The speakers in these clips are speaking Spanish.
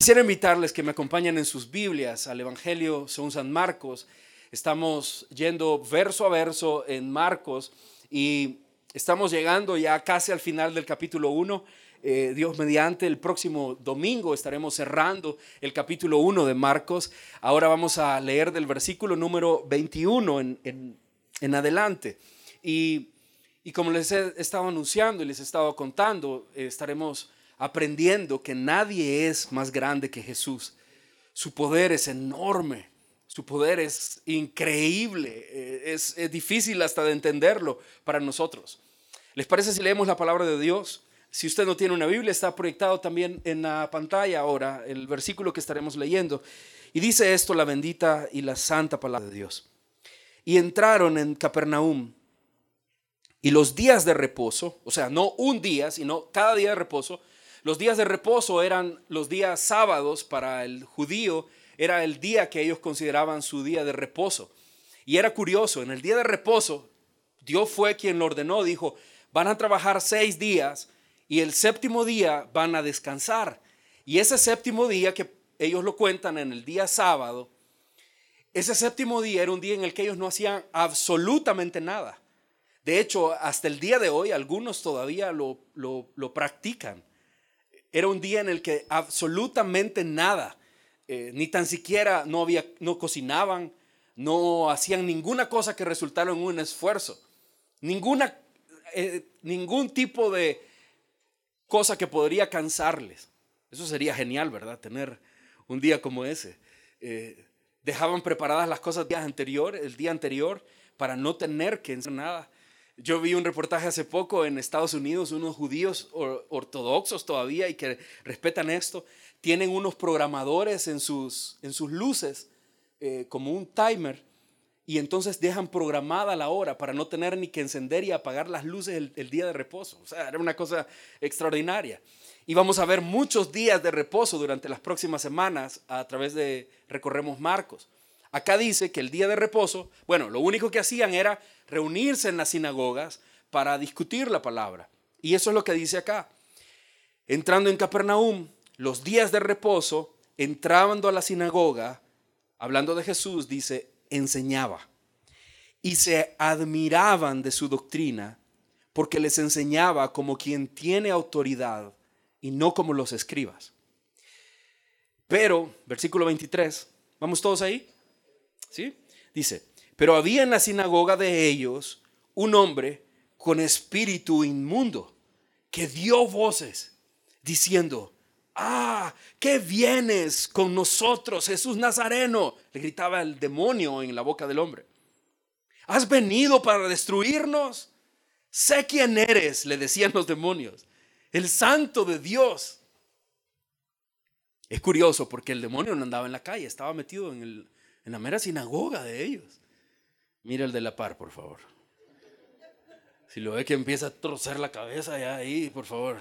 Quisiera invitarles que me acompañen en sus Biblias al Evangelio según San Marcos. Estamos yendo verso a verso en Marcos y estamos llegando ya casi al final del capítulo 1. Dios mediante, el próximo domingo estaremos cerrando el capítulo 1 de Marcos. Ahora vamos a leer del versículo número 21 en adelante. Y como les he estado anunciando y les he estado contando, estaremos aprendiendo que nadie es más grande que Jesús. Su poder es enorme, su poder es increíble, es difícil hasta de entenderlo para nosotros. ¿Les parece si leemos la palabra de Dios? Si usted no tiene una Biblia, está proyectado también en la pantalla ahora el versículo que estaremos leyendo. Y dice esto la bendita y la santa palabra de Dios. Y entraron en Capernaum, y los días de reposo, o sea, no un día, sino cada día de reposo. Los días de reposo eran los días sábados para el judío, era el día que ellos consideraban su día de reposo. Y era curioso, en el día de reposo, Dios fue quien lo ordenó, dijo, van a trabajar 6 días y el séptimo día van a descansar. Y ese séptimo día que ellos lo cuentan en el día sábado, ese séptimo día era un día en el que ellos no hacían absolutamente nada. De hecho, hasta el día de hoy, algunos todavía lo practican. Era un día en el que absolutamente nada, ni tan siquiera no cocinaban, no hacían ninguna cosa que resultara en un esfuerzo. Ningún tipo de cosa que podría cansarles. Eso sería genial, ¿verdad? Tener un día como ese. Dejaban preparadas las cosas el día anterior para no tener que hacer nada. Yo vi un reportaje hace poco en Estados Unidos, unos judíos ortodoxos todavía y que respetan esto, tienen unos programadores en sus luces como un timer, y entonces dejan programada la hora para no tener ni que encender y apagar las luces el día de reposo. O sea, era una cosa extraordinaria. Y vamos a ver muchos días de reposo durante las próximas semanas a través de Recorremos Marcos. Acá dice que el día de reposo, bueno, lo único que hacían era reunirse en las sinagogas para discutir la palabra. Y eso es lo que dice acá. Entrando en Capernaum, los días de reposo, entrando a la sinagoga, hablando de Jesús, dice, enseñaba. Y se admiraban de su doctrina, porque les enseñaba como quien tiene autoridad y no como los escribas. Pero, versículo 23, ¿vamos todos ahí? ¿Sí? Dice, pero había en la sinagoga de ellos un hombre con espíritu inmundo que dio voces diciendo, ¿qué vienes con nosotros, Jesús Nazareno? Le gritaba el demonio en la boca del hombre. ¿Has venido para destruirnos? Sé quién eres, le decían los demonios, el santo de Dios. Es curioso porque el demonio no andaba en la calle, estaba metido en la mera sinagoga de ellos. Mira el de la par, por favor. Si lo ve que empieza a torcer la cabeza ya ahí, por favor.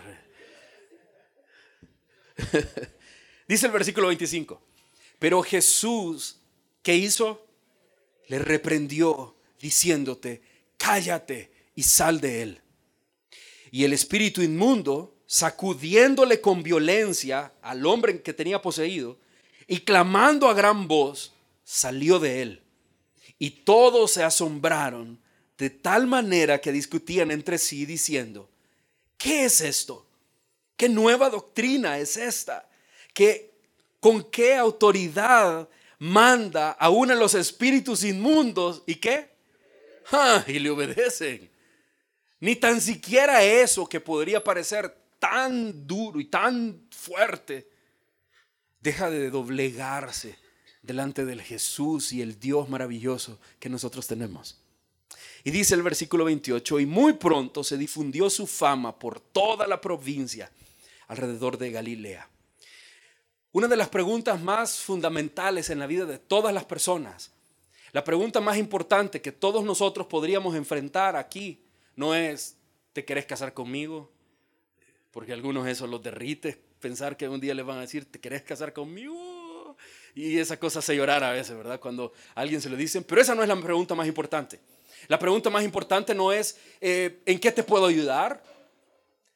Dice el versículo 25. Pero Jesús, ¿qué hizo? Le reprendió diciéndote, cállate y sal de él. Y el espíritu inmundo, sacudiéndole con violencia al hombre que tenía poseído y clamando a gran voz, salió de él. Y todos se asombraron de tal manera que discutían entre sí diciendo, ¿qué es esto? ¿Qué nueva doctrina es esta? ¿Con qué autoridad manda aún a los espíritus inmundos? ¿Y qué? Y le obedecen. Ni tan siquiera eso que podría parecer tan duro y tan fuerte deja de doblegarse delante del Jesús y el Dios maravilloso que nosotros tenemos. Y dice el versículo 28, y muy pronto se difundió su fama por toda la provincia alrededor de Galilea. Una de las preguntas más fundamentales en la vida de todas las personas, la pregunta más importante que todos nosotros podríamos enfrentar aquí, no es, ¿te querés casar conmigo? Porque a algunos eso los derrite, pensar que un día les van a decir, ¿te querés casar conmigo? Y esa cosa hace llorar a veces, ¿verdad? Cuando a alguien se lo dicen. Pero esa no es la pregunta más importante. La pregunta más importante no es, ¿en qué te puedo ayudar?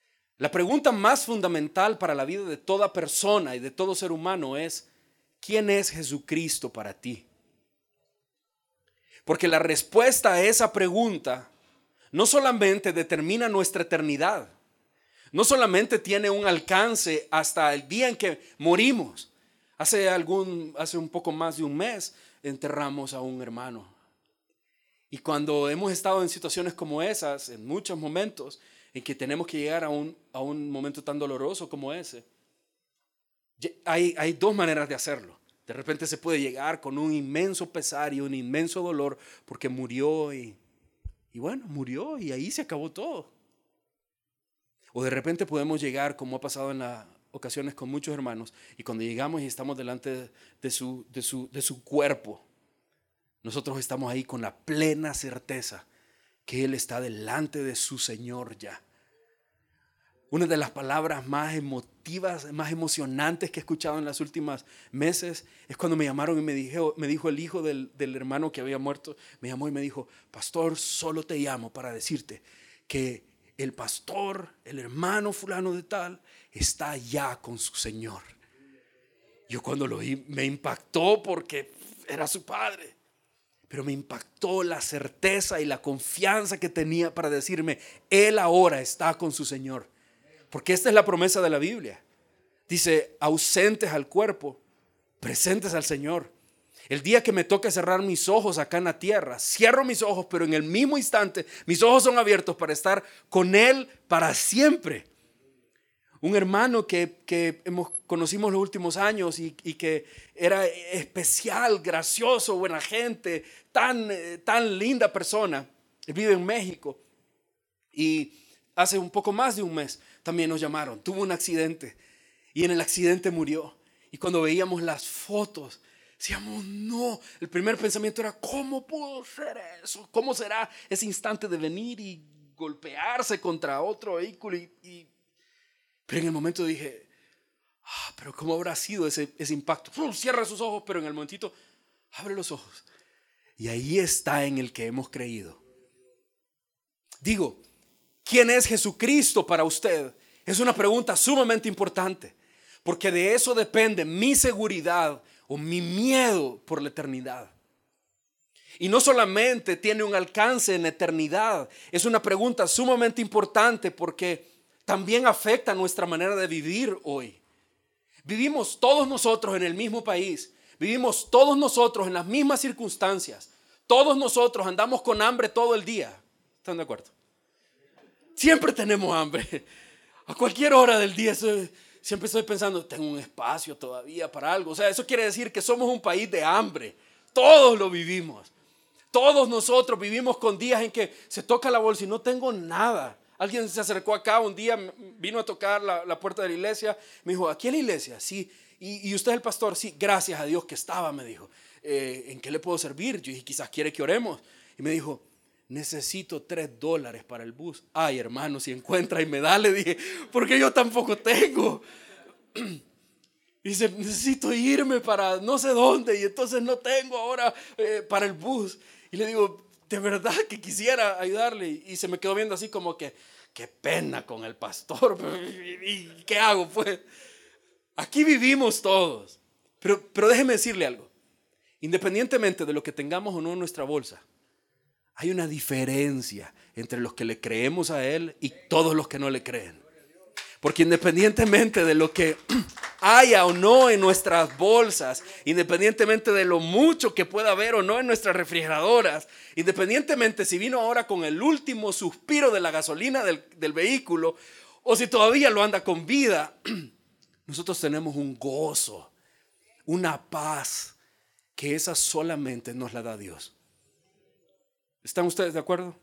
La pregunta más fundamental para la vida de toda persona y de todo ser humano es: ¿quién es Jesucristo para ti? Porque la respuesta a esa pregunta no solamente determina nuestra eternidad, no solamente tiene un alcance hasta el día en que morimos. Hace un poco más de un mes enterramos a un hermano. Y cuando hemos estado en situaciones como esas, en muchos momentos en que tenemos que llegar a un momento tan doloroso como ese, hay dos maneras de hacerlo. De repente se puede llegar con un inmenso pesar y un inmenso dolor porque murió y bueno, murió y ahí se acabó todo. O de repente podemos llegar, como ha pasado en las ocasiones con muchos hermanos, y cuando llegamos y estamos delante de su cuerpo, nosotros estamos ahí con la plena certeza que Él está delante de su Señor ya. Una de las palabras más emotivas, más emocionantes que he escuchado en los últimos meses es cuando me llamaron y me dijo el hijo del hermano que había muerto, me llamó y me dijo: pastor, solo te llamo para decirte que el pastor, el hermano fulano de tal, está allá con su Señor. Yo cuando lo vi me impactó porque era su padre, pero me impactó la certeza y la confianza que tenía para decirme: Él ahora está con su Señor. Porque esta es la promesa de la Biblia. Dice: ausentes al cuerpo, presentes al Señor. El día que me toque cerrar mis ojos acá en la tierra, cierro mis ojos, pero en el mismo instante mis ojos son abiertos para estar con Él para siempre. Un hermano que conocimos los últimos años y que era especial, gracioso, buena gente, tan linda persona. Él vive en México y hace un poco más de un mes también nos llamaron. Tuvo un accidente y en el accidente murió. Y cuando veíamos las fotos, decíamos: no. El primer pensamiento era: ¿cómo pudo ser eso? ¿Cómo será ese instante de venir y golpearse contra otro vehículo? Pero en el momento dije: pero ¿cómo habrá sido ese impacto? Cierra sus ojos, pero en el momentito abre los ojos. Y ahí está en el que hemos creído. Digo, ¿quién es Jesucristo para usted? Es una pregunta sumamente importante, porque de eso depende mi seguridad o mi miedo por la eternidad. Y no solamente tiene un alcance en la eternidad, es una pregunta sumamente importante porque también afecta nuestra manera de vivir hoy. Vivimos todos nosotros en el mismo país, vivimos todos nosotros en las mismas circunstancias, todos nosotros andamos con hambre todo el día. ¿Están de acuerdo? Siempre tenemos hambre. A cualquier hora del día siempre estoy pensando: tengo un espacio todavía para algo. O sea, eso quiere decir que somos un país de hambre. Todos lo vivimos. Todos nosotros vivimos con días en que se toca la bolsa y no tengo nada. Alguien se acercó acá un día, vino a tocar la puerta de la iglesia. Me dijo: ¿aquí en la iglesia? Sí. ¿Y usted es el pastor? Sí, gracias a Dios que estaba, me dijo. ¿En qué le puedo servir? Yo dije: quizás quiere que oremos. Y me dijo: necesito $3 para el bus. Ay, hermano, si encuentra y me da, le dije, porque yo tampoco tengo. Dice: necesito irme para no sé dónde y entonces no tengo ahora para el bus. Y le digo: de verdad que quisiera ayudarle. Y se me quedó viendo así como que: qué pena con el pastor. ¿Y qué hago pues? Aquí vivimos todos. Pero déjeme decirle algo. Independientemente de lo que tengamos o no en nuestra bolsa, hay una diferencia entre los que le creemos a Él y todos los que no le creen. Porque independientemente de lo que haya o no en nuestras bolsas, independientemente de lo mucho que pueda haber o no en nuestras refrigeradoras, independientemente si vino ahora con el último suspiro de la gasolina del vehículo o si todavía lo anda con vida, nosotros tenemos un gozo, una paz que esa solamente nos la da Dios. ¿Están ustedes de acuerdo?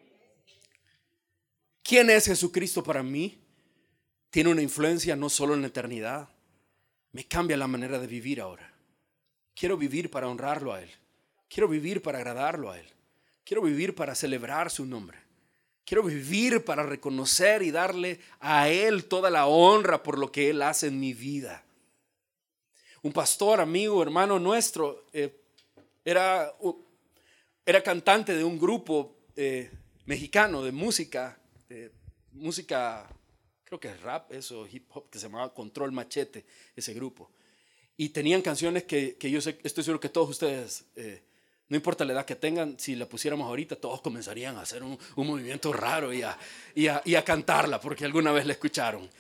¿Quién es Jesucristo para mí? Tiene una influencia no solo en la eternidad. Me cambia la manera de vivir ahora. Quiero vivir para honrarlo a Él. Quiero vivir para agradarlo a Él. Quiero vivir para celebrar su nombre. Quiero vivir para reconocer y darle a Él toda la honra por lo que Él hace en mi vida. Un pastor, amigo, hermano nuestro, era cantante de un grupo mexicano de música creo que es rap, eso, hip hop, que se llamaba Control Machete, ese grupo. Y tenían canciones que yo sé, estoy seguro que todos ustedes, no importa la edad que tengan, si la pusiéramos ahorita, todos comenzarían a hacer un movimiento raro y a cantarla, porque alguna vez la escucharon.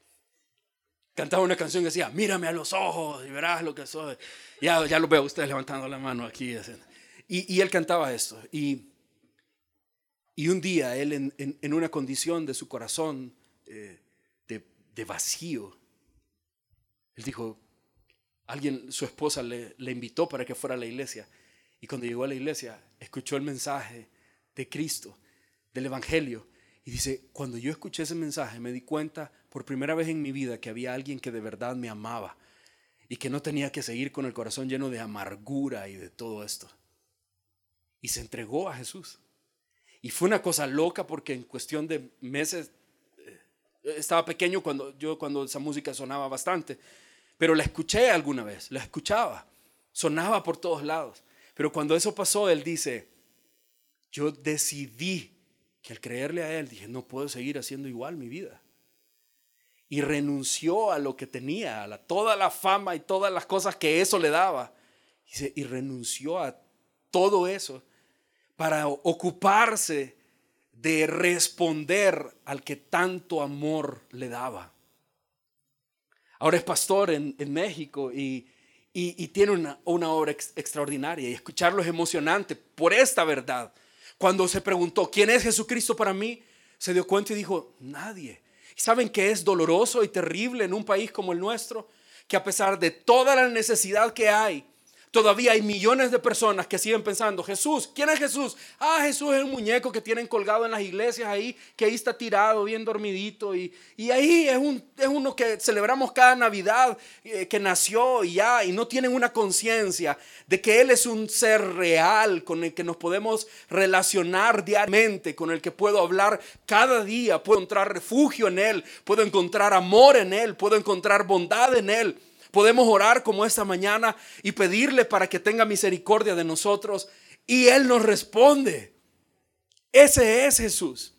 Cantaba una canción que decía, mírame a los ojos y verás lo que soy. Ya lo veo, ustedes levantando la mano aquí. Y él cantaba esto. Y un día él en una condición de su corazón de vacío, él dijo, su esposa le invitó para que fuera a la iglesia. Y cuando llegó a la iglesia, escuchó el mensaje de Cristo, del Evangelio. Y dice, cuando yo escuché ese mensaje, me di cuenta por primera vez en mi vida que había alguien que de verdad me amaba y que no tenía que seguir con el corazón lleno de amargura y de todo esto. Y se entregó a Jesús. Y fue una cosa loca porque en cuestión de meses, estaba pequeño cuando esa música sonaba bastante, pero la escuché alguna vez, la escuchaba, sonaba por todos lados. Pero cuando eso pasó, él dice, yo decidí que al creerle a él, dije, no puedo seguir haciendo igual mi vida. Y renunció a lo que tenía, toda la fama y todas las cosas que eso le daba. Y renunció a todo eso para ocuparse de responder al que tanto amor le daba. Ahora es pastor en México y tiene una obra extraordinaria. Y escucharlo es emocionante por esta verdad. Cuando se preguntó, ¿quién es Jesucristo para mí? Se dio cuenta y dijo, nadie. ¿Y saben qué es doloroso y terrible en un país como el nuestro? Que a pesar de toda la necesidad que hay, todavía hay millones de personas que siguen pensando, Jesús, ¿quién es Jesús? Jesús es un muñeco que tienen colgado en las iglesias ahí, que ahí está tirado, bien dormidito. Y ahí es uno que celebramos cada Navidad, que nació y no tienen una conciencia de que Él es un ser real con el que nos podemos relacionar diariamente, con el que puedo hablar cada día, puedo encontrar refugio en Él, puedo encontrar amor en Él, puedo encontrar bondad en Él. Podemos orar como esta mañana y pedirle para que tenga misericordia de nosotros y Él nos responde. Ese es Jesús.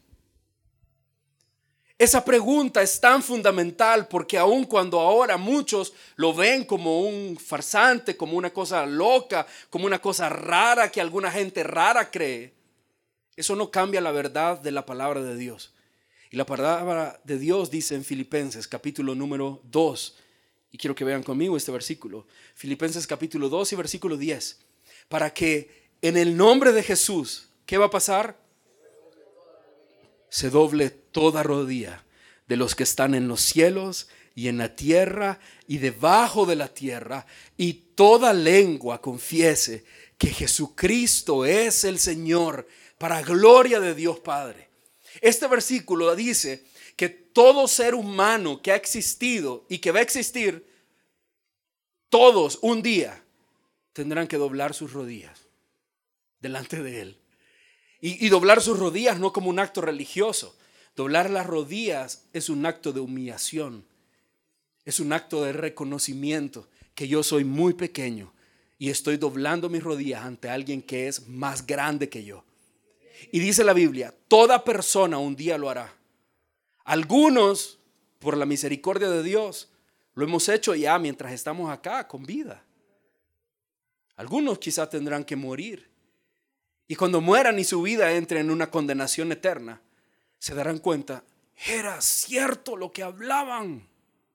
Esa pregunta es tan fundamental porque aun cuando ahora muchos lo ven como un farsante, como una cosa loca, como una cosa rara que alguna gente rara cree, eso no cambia la verdad de la palabra de Dios. Y la palabra de Dios dice en Filipenses capítulo número 2, y quiero que vean conmigo este versículo. Filipenses capítulo 2 y versículo 10. Para que en el nombre de Jesús, ¿qué va a pasar? Se doble toda rodilla de los que están en los cielos y en la tierra y debajo de la tierra, y toda lengua confiese que Jesucristo es el Señor, para gloria de Dios Padre. Este versículo dice que todo ser humano que ha existido y que va a existir, todos un día tendrán que doblar sus rodillas delante de Él. Y doblar sus rodillas no como un acto religioso. Doblar las rodillas es un acto de humillación. Es un acto de reconocimiento que yo soy muy pequeño y estoy doblando mis rodillas ante alguien que es más grande que yo. Y dice la Biblia, toda persona un día lo hará. Algunos, por la misericordia de Dios, lo hemos hecho ya mientras estamos acá con vida. Algunos quizás tendrán que morir. Y cuando mueran y su vida entre en una condenación eterna, se darán cuenta, era cierto lo que hablaban.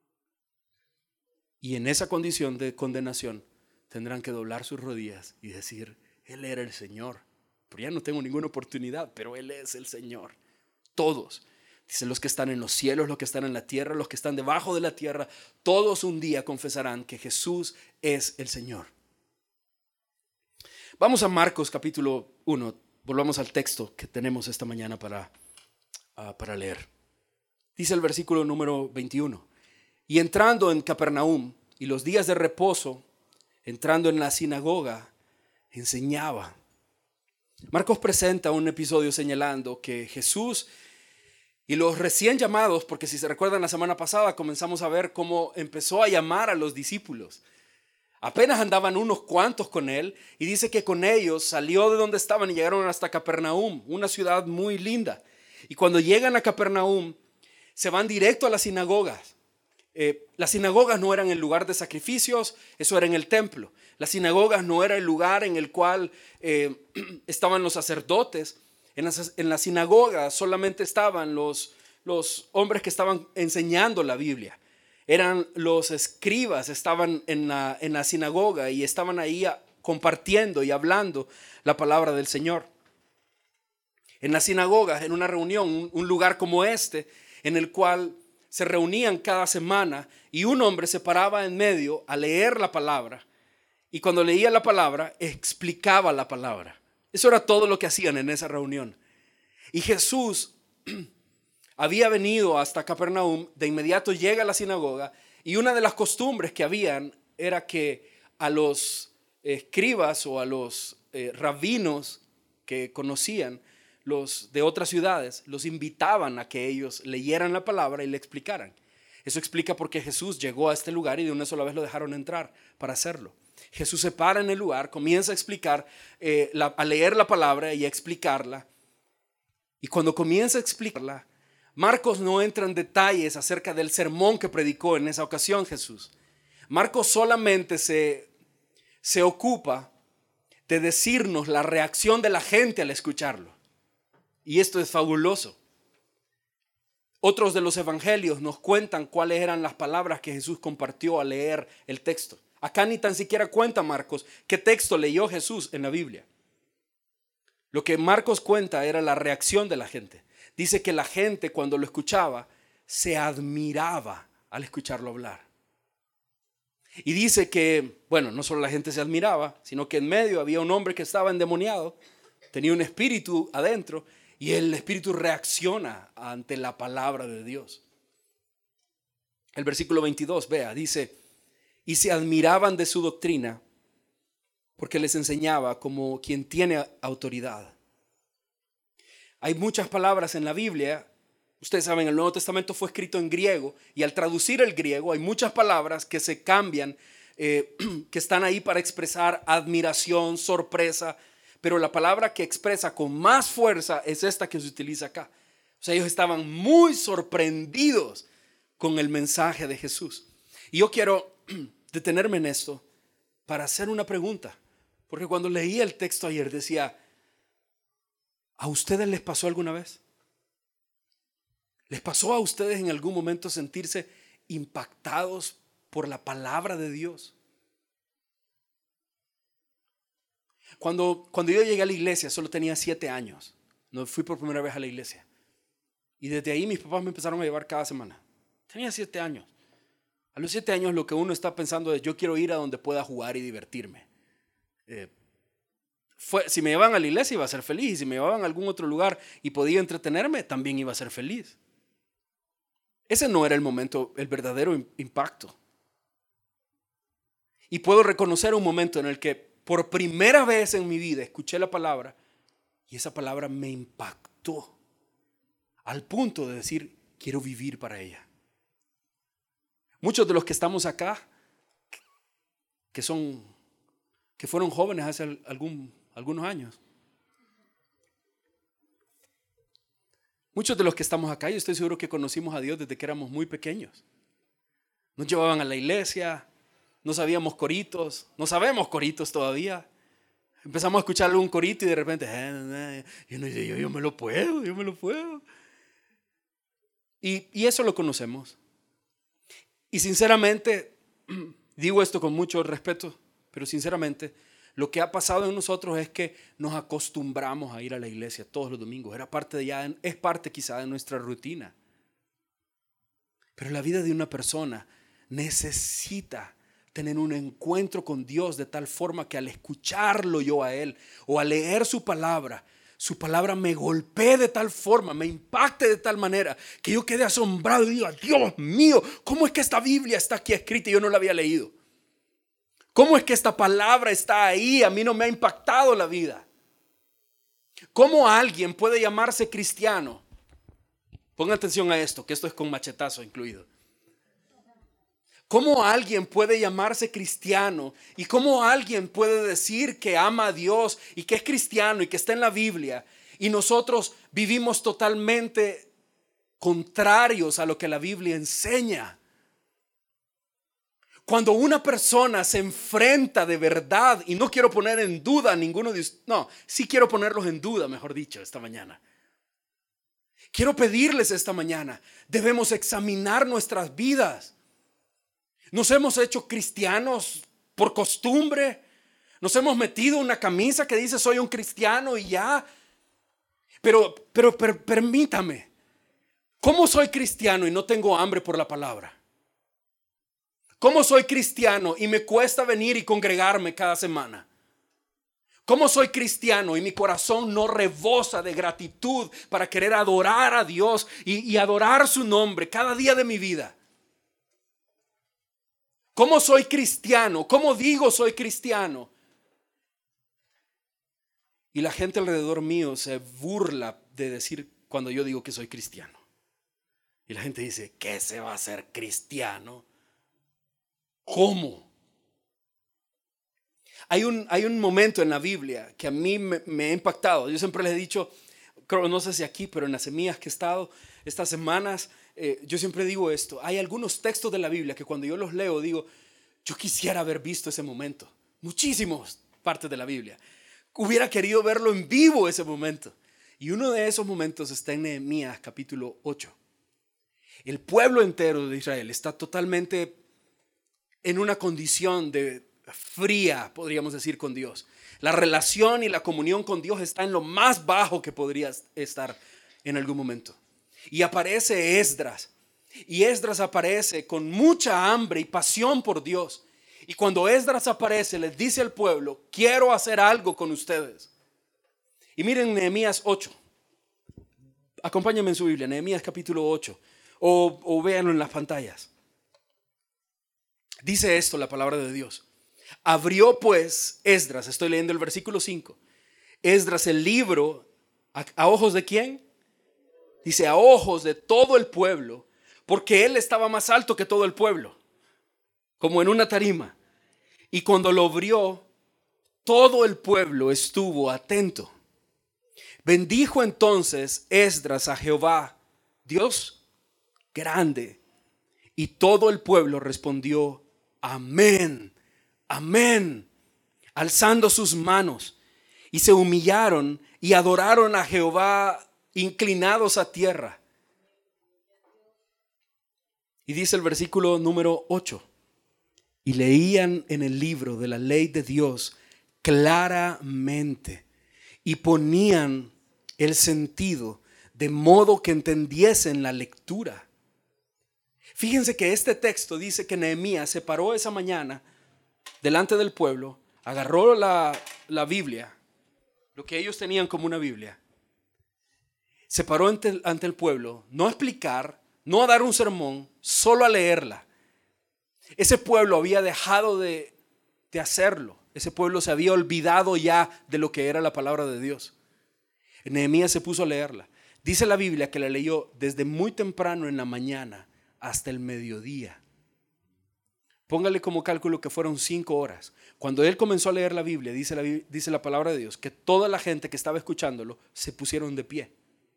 Y en esa condición de condenación tendrán que doblar sus rodillas y decir, Él era el Señor. Pero ya no tengo ninguna oportunidad, pero Él es el Señor. Todos. Dice, los que están en los cielos, los que están en la tierra, los que están debajo de la tierra, todos un día confesarán que Jesús es el Señor. Vamos a Marcos capítulo 1. Volvamos al texto que tenemos esta mañana para leer. Dice el versículo número 21. Y entrando en Capernaum y los días de reposo, entrando en la sinagoga, enseñaba. Marcos presenta un episodio señalando que Jesús y los recién llamados, porque si se recuerdan la semana pasada comenzamos a ver cómo empezó a llamar a los discípulos. Apenas andaban unos cuantos con él y dice que con ellos salió de donde estaban y llegaron hasta Capernaum, una ciudad muy linda. Y cuando llegan a Capernaum se van directo a las sinagogas. Las sinagogas no eran el lugar de sacrificios, eso era en el templo. Las sinagogas no era el lugar en el cual estaban los sacerdotes. En la sinagoga solamente estaban los hombres que estaban enseñando la Biblia. Eran los escribas, estaban en la sinagoga y estaban ahí compartiendo y hablando la palabra del Señor. En las sinagogas, en una reunión, un lugar como este, en el cual se reunían cada semana y un hombre se paraba en medio a leer la palabra, y cuando leía la palabra explicaba la palabra. Eso era todo lo que hacían en esa reunión. Y Jesús había venido hasta Capernaum, de inmediato llega a la sinagoga, y una de las costumbres que habían era que a los escribas o a los rabinos que conocían los de otras ciudades, los invitaban a que ellos leyeran la palabra y le explicaran. Eso explica por qué Jesús llegó a este lugar y de una sola vez lo dejaron entrar para hacerlo. Jesús se para en el lugar, comienza a explicar, a leer la palabra y a explicarla. Y cuando comienza a explicarla, Marcos no entra en detalles acerca del sermón que predicó en esa ocasión Jesús. Marcos solamente se ocupa de decirnos la reacción de la gente al escucharlo. Y esto es fabuloso. Otros de los evangelios nos cuentan cuáles eran las palabras que Jesús compartió al leer el texto. Acá ni tan siquiera cuenta Marcos qué texto leyó Jesús en la Biblia. Lo que Marcos cuenta era la reacción de la gente. Dice que la gente, cuando lo escuchaba, se admiraba al escucharlo hablar. Y dice que, bueno, no solo la gente se admiraba, sino que en medio había un hombre que estaba endemoniado, tenía un espíritu adentro, y el espíritu reacciona ante la palabra de Dios. El versículo 22, vea, dice: y se admiraban de su doctrina, porque les enseñaba como quien tiene autoridad. Hay muchas palabras en la Biblia. Ustedes saben, el Nuevo Testamento fue escrito en griego, y al traducir el griego hay muchas palabras que se cambian, que están ahí para expresar admiración, sorpresa. Pero la palabra que expresa con más fuerza es esta que se utiliza acá. O sea, ellos estaban muy sorprendidos con el mensaje de Jesús. Y yo quiero detenerme en esto para hacer una pregunta. Porque cuando leí el texto ayer decía: ¿a ustedes les pasó alguna vez? ¿Les pasó a ustedes en algún momento sentirse impactados por la palabra de Dios? Cuando yo llegué a la iglesia solo tenía 7 años. No fui por primera vez a la iglesia. Y desde ahí mis papás me empezaron a llevar cada semana. Tenía 7 años. A los 7 años lo que uno está pensando es: yo quiero ir a donde pueda jugar y divertirme. Si me llevaban a la iglesia iba a ser feliz. Y si me llevaban a algún otro lugar y podía entretenerme, también iba a ser feliz. Ese no era el momento, el verdadero impacto. Y puedo reconocer un momento en el que por primera vez en mi vida escuché la palabra y esa palabra me impactó al punto de decir: quiero vivir para ella. Muchos de los que estamos acá, que fueron jóvenes hace algunos años, muchos de los que estamos acá, yo estoy seguro que conocimos a Dios desde que éramos muy pequeños. Nos llevaban a la iglesia. No sabíamos coritos, no sabemos coritos todavía. Empezamos a escuchar un corito y de repente, yo me lo puedo. Y eso lo conocemos. Y sinceramente, digo esto con mucho respeto, pero sinceramente, lo que ha pasado en nosotros es que nos acostumbramos a ir a la iglesia todos los domingos. Es parte quizá de nuestra rutina. Pero la vida de una persona necesita tener un encuentro con Dios de tal forma que al escucharlo yo a Él o al leer su palabra me golpee de tal forma, me impacte de tal manera que yo quede asombrado y diga: Dios mío, ¿cómo es que esta Biblia está aquí escrita y yo no la había leído? ¿Cómo es que esta palabra está ahí? A mí no me ha impactado la vida. ¿Cómo alguien puede llamarse cristiano? Pongan atención a esto, que esto es con machetazo incluido. ¿Cómo alguien puede llamarse cristiano y cómo alguien puede decir que ama a Dios y que es cristiano y que está en la Biblia y nosotros vivimos totalmente contrarios a lo que la Biblia enseña. Cuando una persona se enfrenta de verdad, y no quiero poner en duda a ninguno de ustedes, no, sí quiero ponerlos en duda, mejor dicho, esta mañana. Quiero pedirles esta mañana, debemos examinar nuestras vidas. Nos hemos hecho cristianos por costumbre. Nos hemos metido una camisa que dice soy un cristiano y ya. Pero permítame, ¿cómo soy cristiano y no tengo hambre por la palabra? ¿Cómo soy cristiano y me cuesta venir y congregarme cada semana? ¿Cómo soy cristiano y mi corazón no rebosa de gratitud para querer adorar a Dios y adorar su nombre cada día de mi vida? ¿Cómo soy cristiano? ¿Cómo digo soy cristiano? Y la gente alrededor mío se burla de decir cuando yo digo que soy cristiano. Y la gente dice, ¿qué se va a hacer cristiano? ¿Cómo? Hay un momento en la Biblia que a mí me ha impactado. Yo siempre les he dicho, creo, no sé si aquí, pero en las semillas que he estado estas semanas, yo siempre digo esto. Hay algunos textos de la Biblia que cuando yo los leo digo, yo quisiera haber visto ese momento. Muchísimas partes de la Biblia. Hubiera querido verlo en vivo ese momento. Y uno de esos momentos está en Nehemías capítulo 8. El pueblo entero de Israel está totalmente en una condición de fría, podríamos decir, con Dios. La relación y la comunión con Dios está en lo más bajo que podría estar en algún momento. Y aparece Esdras. Y Esdras aparece con mucha hambre y pasión por Dios. Y cuando Esdras aparece, les dice al pueblo, quiero hacer algo con ustedes. Y miren Nehemías 8. Acompáñenme en su Biblia, Nehemías capítulo 8. O véanlo en las pantallas. Dice esto la palabra de Dios. Abrió pues Esdras, estoy leyendo el versículo 5. Esdras el libro, ¿a ojos de quién? Dice a ojos de todo el pueblo, porque él estaba más alto que todo el pueblo, como en una tarima. Y cuando lo abrió, todo el pueblo estuvo atento. Bendijo entonces Esdras a Jehová, Dios grande, y todo el pueblo respondió, amén, amén, alzando sus manos, y se humillaron y adoraron a Jehová inclinados a tierra. Y dice el versículo número 8, y leían en el libro de la ley de Dios claramente y ponían el sentido de modo que entendiesen la lectura. Fíjense que este texto dice que Nehemías se paró esa mañana delante del pueblo, agarró la Biblia, lo que ellos tenían como una Biblia, se paró ante el pueblo, no a explicar, no a dar un sermón, solo a leerla. Ese pueblo había dejado de hacerlo. Ese pueblo se había olvidado ya de lo que era la palabra de Dios. Nehemías se puso a leerla. Dice la Biblia que la leyó desde muy temprano en la mañana hasta el mediodía. Póngale como cálculo que fueron 5 horas. Cuando él comenzó a leer la Biblia, dice la palabra de Dios, que toda la gente que estaba escuchándolo se pusieron de pie.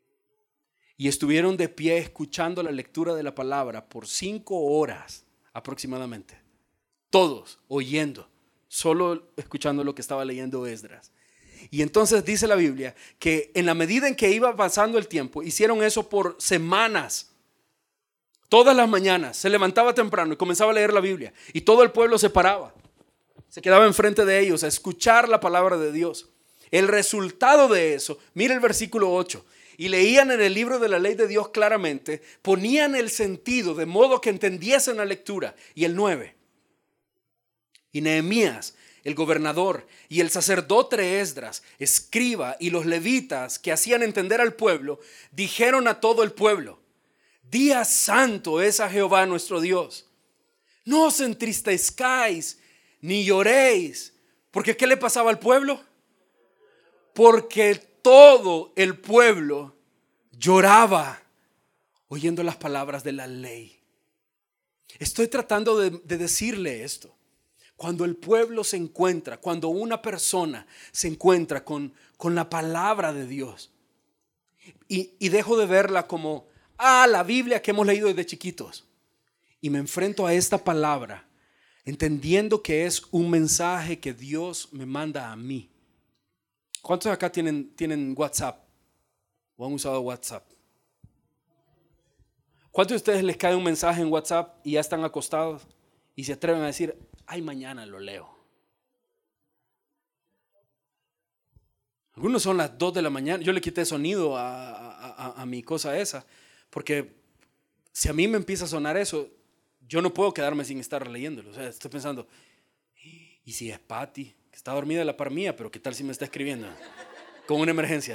Y estuvieron de pie escuchando la lectura de la palabra por 5 horas aproximadamente. Todos oyendo, solo escuchando lo que estaba leyendo Esdras. Y entonces dice la Biblia que en la medida en que iba pasando el tiempo, hicieron eso por semanas. Todas las mañanas se levantaba temprano y comenzaba a leer la Biblia. Y todo el pueblo se paraba, se quedaba enfrente de ellos a escuchar la palabra de Dios. El resultado de eso, mira el versículo 8. Y leían en el libro de la ley de Dios claramente, ponían el sentido de modo que entendiesen la lectura. Y el 9. Y Nehemías, el gobernador, y el sacerdote Esdras, escriba, y los levitas que hacían entender al pueblo, dijeron a todo el pueblo: Día santo es a Jehová nuestro Dios. No os entristezcáis ni lloréis. Porque ¿qué le pasaba al pueblo? Porque todo el pueblo lloraba oyendo las palabras de la ley. Estoy tratando de decirle esto. Cuando el pueblo se encuentra, cuando una persona se encuentra con la palabra de Dios y dejo de verla como a la Biblia que hemos leído desde chiquitos y me enfrento a esta palabra, entendiendo que es un mensaje que Dios me manda a mí. ¿Cuántos acá tienen WhatsApp o han usado WhatsApp? ¿Cuántos de ustedes les cae un mensaje en WhatsApp y ya están acostados y se atreven a decir, ay, mañana lo leo? Algunos son las 2 de la mañana. Yo le quité sonido a mi cosa esa, porque si a mí me empieza a sonar eso, yo no puedo quedarme sin estar leyéndolo. O sea, estoy pensando, ¿y si es Patty, que está dormida a la par mía, pero qué tal si me está escribiendo con una emergencia?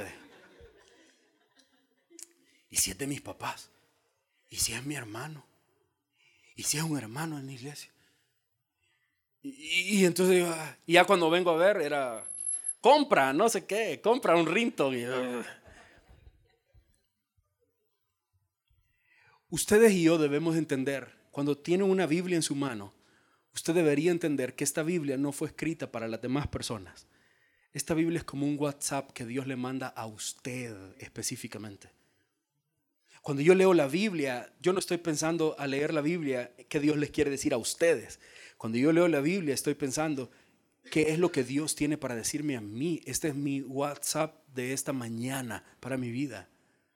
¿Y si es de mis papás? ¿Y si es mi hermano? ¿Y si es un hermano en la iglesia? Y entonces y ya cuando vengo a ver era, compra no sé qué, compra un ringtone. Ustedes y yo debemos entender, cuando tienen una Biblia en su mano, usted debería entender que esta Biblia no fue escrita para las demás personas. Esta Biblia es como un WhatsApp que Dios le manda a usted específicamente. Cuando yo leo la Biblia, yo no estoy pensando al leer la Biblia qué Dios les quiere decir a ustedes. Cuando yo leo la Biblia estoy pensando qué es lo que Dios tiene para decirme a mí. Este es mi WhatsApp de esta mañana para mi vida.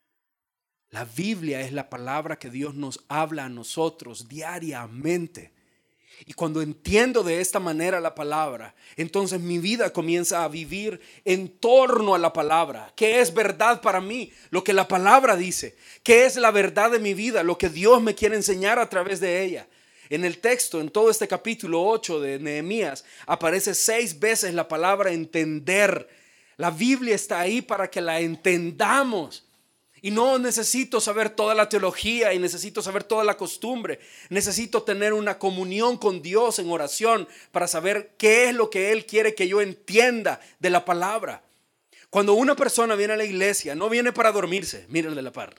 La Biblia es la palabra que Dios nos habla a nosotros diariamente. Y cuando entiendo de esta manera la palabra, entonces mi vida comienza a vivir en torno a la palabra. ¿Qué es verdad para mí? Lo que la palabra dice. ¿Qué es la verdad de mi vida? Lo que Dios me quiere enseñar a través de ella. En el texto, en todo este capítulo 8 de Nehemías, aparece 6 veces la palabra entender. La Biblia está ahí para que la entendamos. Y no necesito saber toda la teología y necesito saber toda la costumbre. Necesito tener una comunión con Dios en oración para saber qué es lo que Él quiere que yo entienda de la palabra. Cuando una persona viene a la iglesia, no viene para dormirse. Mírenle de la par.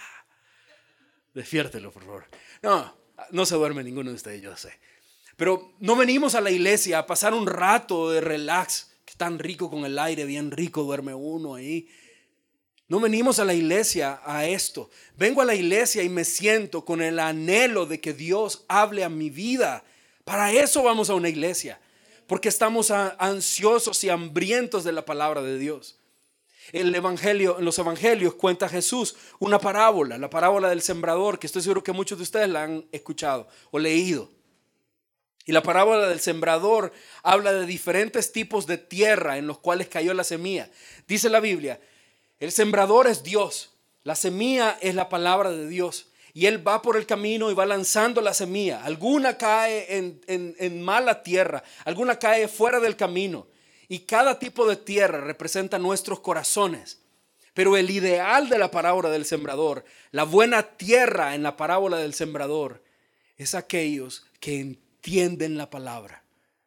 Despiértelo, por favor. No se duerme ninguno de ustedes, yo sé. Pero no venimos a la iglesia a pasar un rato de relax. Que tan rico con el aire, bien rico duerme uno ahí. No venimos a la iglesia a esto. Vengo a la iglesia y me siento con el anhelo de que Dios hable a mi vida. Para eso vamos a una iglesia. Porque estamos ansiosos y hambrientos de la palabra de Dios. En los evangelios cuenta Jesús una parábola, la parábola del sembrador, que estoy seguro que muchos de ustedes la han escuchado o leído. Y la parábola del sembrador habla de diferentes tipos de tierra en los cuales cayó la semilla. Dice la Biblia, el sembrador es Dios, la semilla es la palabra de Dios y Él va por el camino y va lanzando la semilla. Alguna cae en mala tierra, alguna cae fuera del camino y cada tipo de tierra representa nuestros corazones. Pero el ideal de la parábola del sembrador, la buena tierra en la parábola del sembrador, es aquellos que entienden la palabra.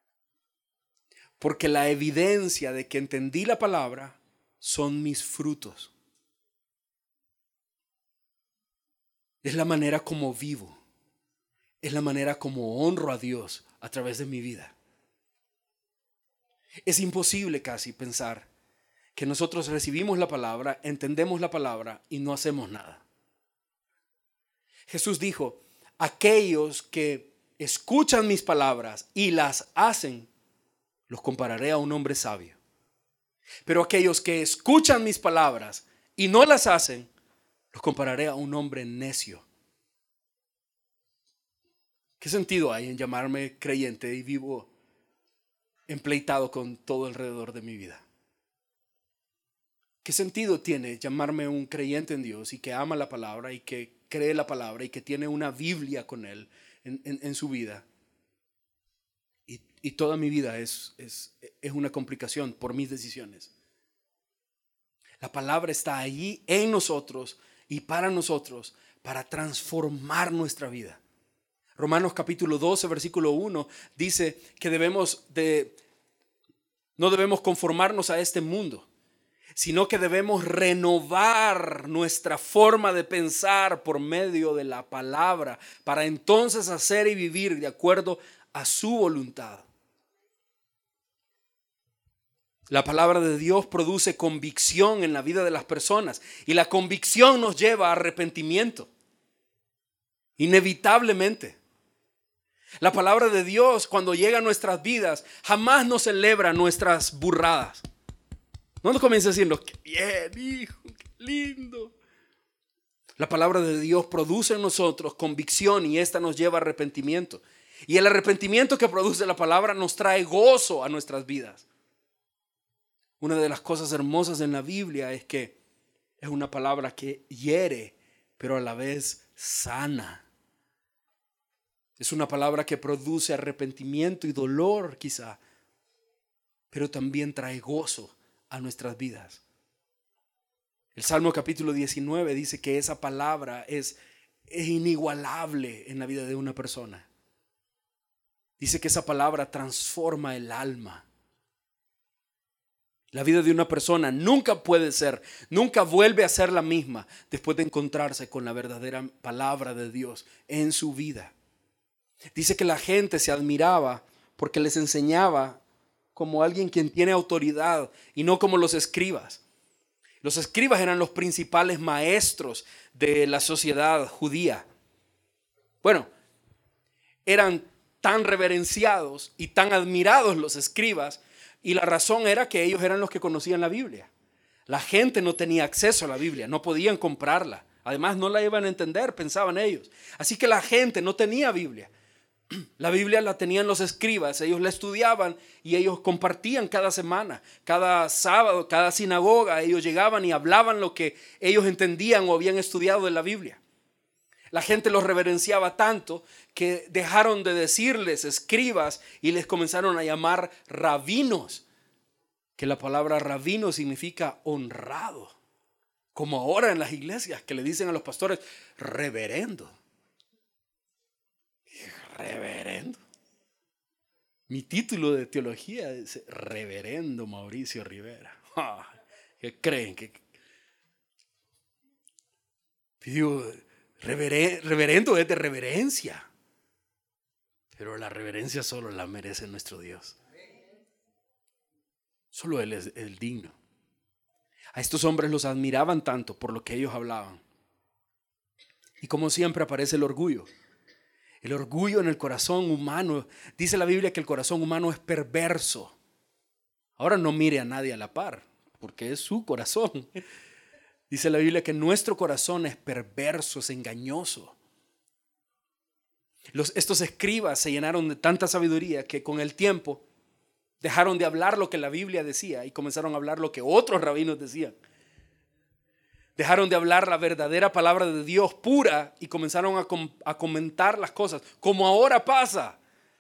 Porque la evidencia de que entendí la palabra son mis frutos. Es la manera como vivo. Es la manera como honro a Dios a través de mi vida. Es imposible casi pensar que nosotros recibimos la palabra, entendemos la palabra y no hacemos nada. Jesús dijo, aquellos que escuchan mis palabras y las hacen, los compararé a un hombre sabio. Pero aquellos que escuchan mis palabras y no las hacen, los compararé a un hombre necio. ¿Qué sentido hay en llamarme creyente y vivo empleitado con todo alrededor de mi vida? ¿Qué sentido tiene llamarme un creyente en Dios y que ama la palabra y que cree la palabra y que tiene una Biblia con Él en su vida? Y toda mi vida es una complicación por mis decisiones. La palabra está allí en nosotros y para nosotros para transformar nuestra vida. Romanos capítulo 12, versículo 1 dice que no debemos conformarnos a este mundo, sino que debemos renovar nuestra forma de pensar por medio de la palabra para entonces hacer y vivir de acuerdo a su voluntad. La palabra de Dios produce convicción en la vida de las personas y la convicción nos lleva a arrepentimiento. Inevitablemente. La palabra de Dios, cuando llega a nuestras vidas, jamás nos celebra nuestras burradas. No nos comienza diciendo, qué bien, hijo, qué lindo. La palabra de Dios produce en nosotros convicción y esta nos lleva a arrepentimiento. Y el arrepentimiento que produce la palabra nos trae gozo a nuestras vidas. Una de las cosas hermosas en la Biblia es que es una palabra que hiere, pero a la vez sana. Es una palabra que produce arrepentimiento y dolor quizá, pero también trae gozo a nuestras vidas. El Salmo capítulo 19 dice que esa palabra es inigualable en la vida de una persona. Dice que esa palabra transforma el alma. La vida de una persona nunca vuelve a ser la misma después de encontrarse con la verdadera palabra de Dios en su vida. Dice que la gente se admiraba porque les enseñaba como alguien quien tiene autoridad y no como los escribas. Los escribas eran los principales maestros de la sociedad judía. Bueno, eran tan reverenciados y tan admirados los escribas. Y la razón era que ellos eran los que conocían la Biblia. La gente no tenía acceso a la Biblia, no podían comprarla. Además no la iban a entender, pensaban ellos. Así que la gente no tenía Biblia. La Biblia la tenían los escribas, ellos la estudiaban y ellos compartían cada semana, cada sábado, cada sinagoga. Ellos llegaban y hablaban lo que ellos entendían o habían estudiado de la Biblia. La gente los reverenciaba tanto que dejaron de decirles escribas y les comenzaron a llamar rabinos, que la palabra rabino significa honrado, como ahora en las iglesias que le dicen a los pastores reverendo. Reverendo. Mi título de teología es Reverendo Mauricio Rivera. ¿Qué creen? Digo, reverendo es de reverencia, pero la reverencia solo la merece nuestro Dios. Solo Él es el digno. A estos hombres los admiraban tanto por lo que ellos hablaban. Y como siempre aparece el orgullo. El orgullo en el corazón humano. Dice la Biblia que el corazón humano es perverso. Ahora no mire a nadie a la par, porque es su corazón. Dice la Biblia que nuestro corazón es perverso, es engañoso. Estos escribas se llenaron de tanta sabiduría que con el tiempo dejaron de hablar lo que la Biblia decía y comenzaron a hablar lo que otros rabinos decían. Dejaron de hablar la verdadera palabra de Dios pura y comenzaron a comentar las cosas, como ahora pasa.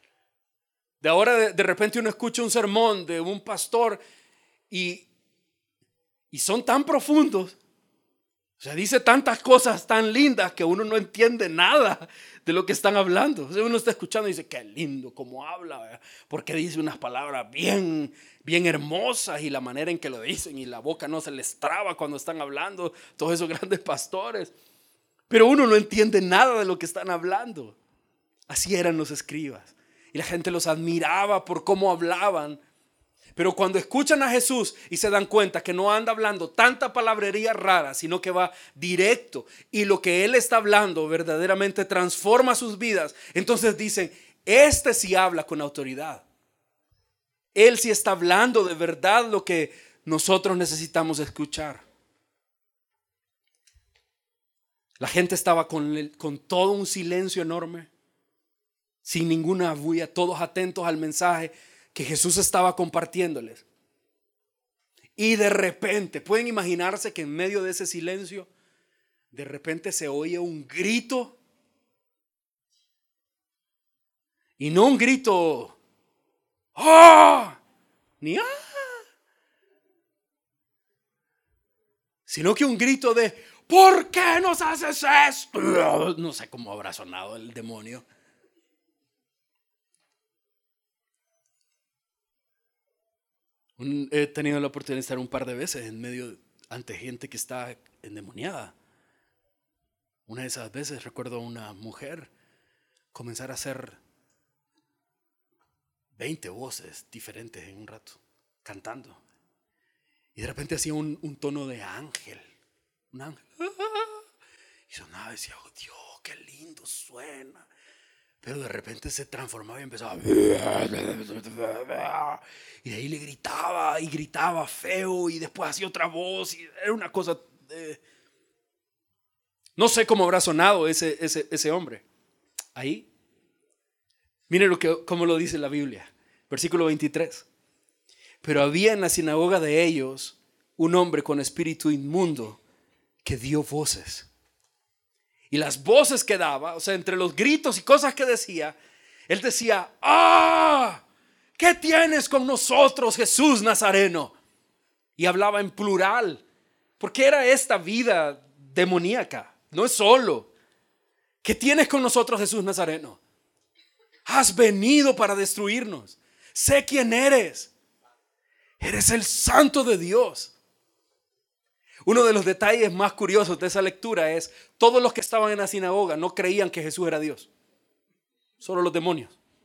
De repente uno escucha un sermón de un pastor y son tan profundos. O sea, dice tantas cosas tan lindas que uno no entiende nada de lo que están hablando. O sea, uno está escuchando y dice, qué lindo cómo habla, ¿verdad? Porque dice unas palabras bien, bien hermosas y la manera en que lo dicen y la boca no se les traba cuando están hablando todos esos grandes pastores. Pero uno no entiende nada de lo que están hablando. Así eran los escribas. Y la gente los admiraba por cómo hablaban. Pero cuando escuchan a Jesús y se dan cuenta que no anda hablando tanta palabrería rara, sino que va directo y lo que Él está hablando verdaderamente transforma sus vidas, entonces dicen, este sí habla con autoridad. Él sí está hablando de verdad lo que nosotros necesitamos escuchar. La gente estaba con todo un silencio enorme, sin ninguna bulla, todos atentos al mensaje que Jesús estaba compartiéndoles. Y de repente, pueden imaginarse que en medio de ese silencio, de repente se oye un grito. Y no un grito, ¡ah! Ni ¡ah! Sino que un grito de, ¿por qué nos haces esto? No sé cómo habrá sonado el demonio. He tenido la oportunidad de estar un par de veces en medio ante gente que está endemoniada. Una de esas veces recuerdo a una mujer comenzar a hacer 20 voces diferentes en un rato, cantando. Y de repente hacía un tono de ángel. Un ángel. Y sonaba y decía, oh Dios, qué lindo suena. Pero de repente se transformaba y empezaba. Y de ahí le gritaba y gritaba feo. Y después hacía otra voz. Y era una cosa. No sé cómo habrá sonado ese hombre. Ahí. Miren cómo lo dice la Biblia. Versículo 23. Pero había en la sinagoga de ellos un hombre con espíritu inmundo que dio voces. Y las voces que daba, o sea, entre los gritos y cosas que decía, él decía, ¡ah! ¿Qué tienes con nosotros, Jesús Nazareno? Y hablaba en plural, porque era esta vida demoníaca, no es solo. ¿Qué tienes con nosotros, Jesús Nazareno? Has venido para destruirnos. Sé quién eres. Eres el Santo de Dios. Uno de los detalles más curiosos de esa lectura es, todos los que estaban en la sinagoga no creían que Jesús era Dios. Solo los demonios.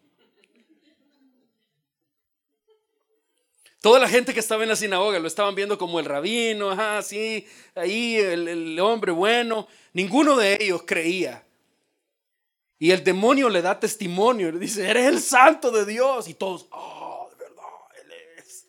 Toda la gente que estaba en la sinagoga lo estaban viendo como el rabino, ajá, sí, ahí el hombre bueno. Ninguno de ellos creía. Y el demonio le da testimonio, le dice, eres el Santo de Dios. Y todos, oh, de verdad, Él es.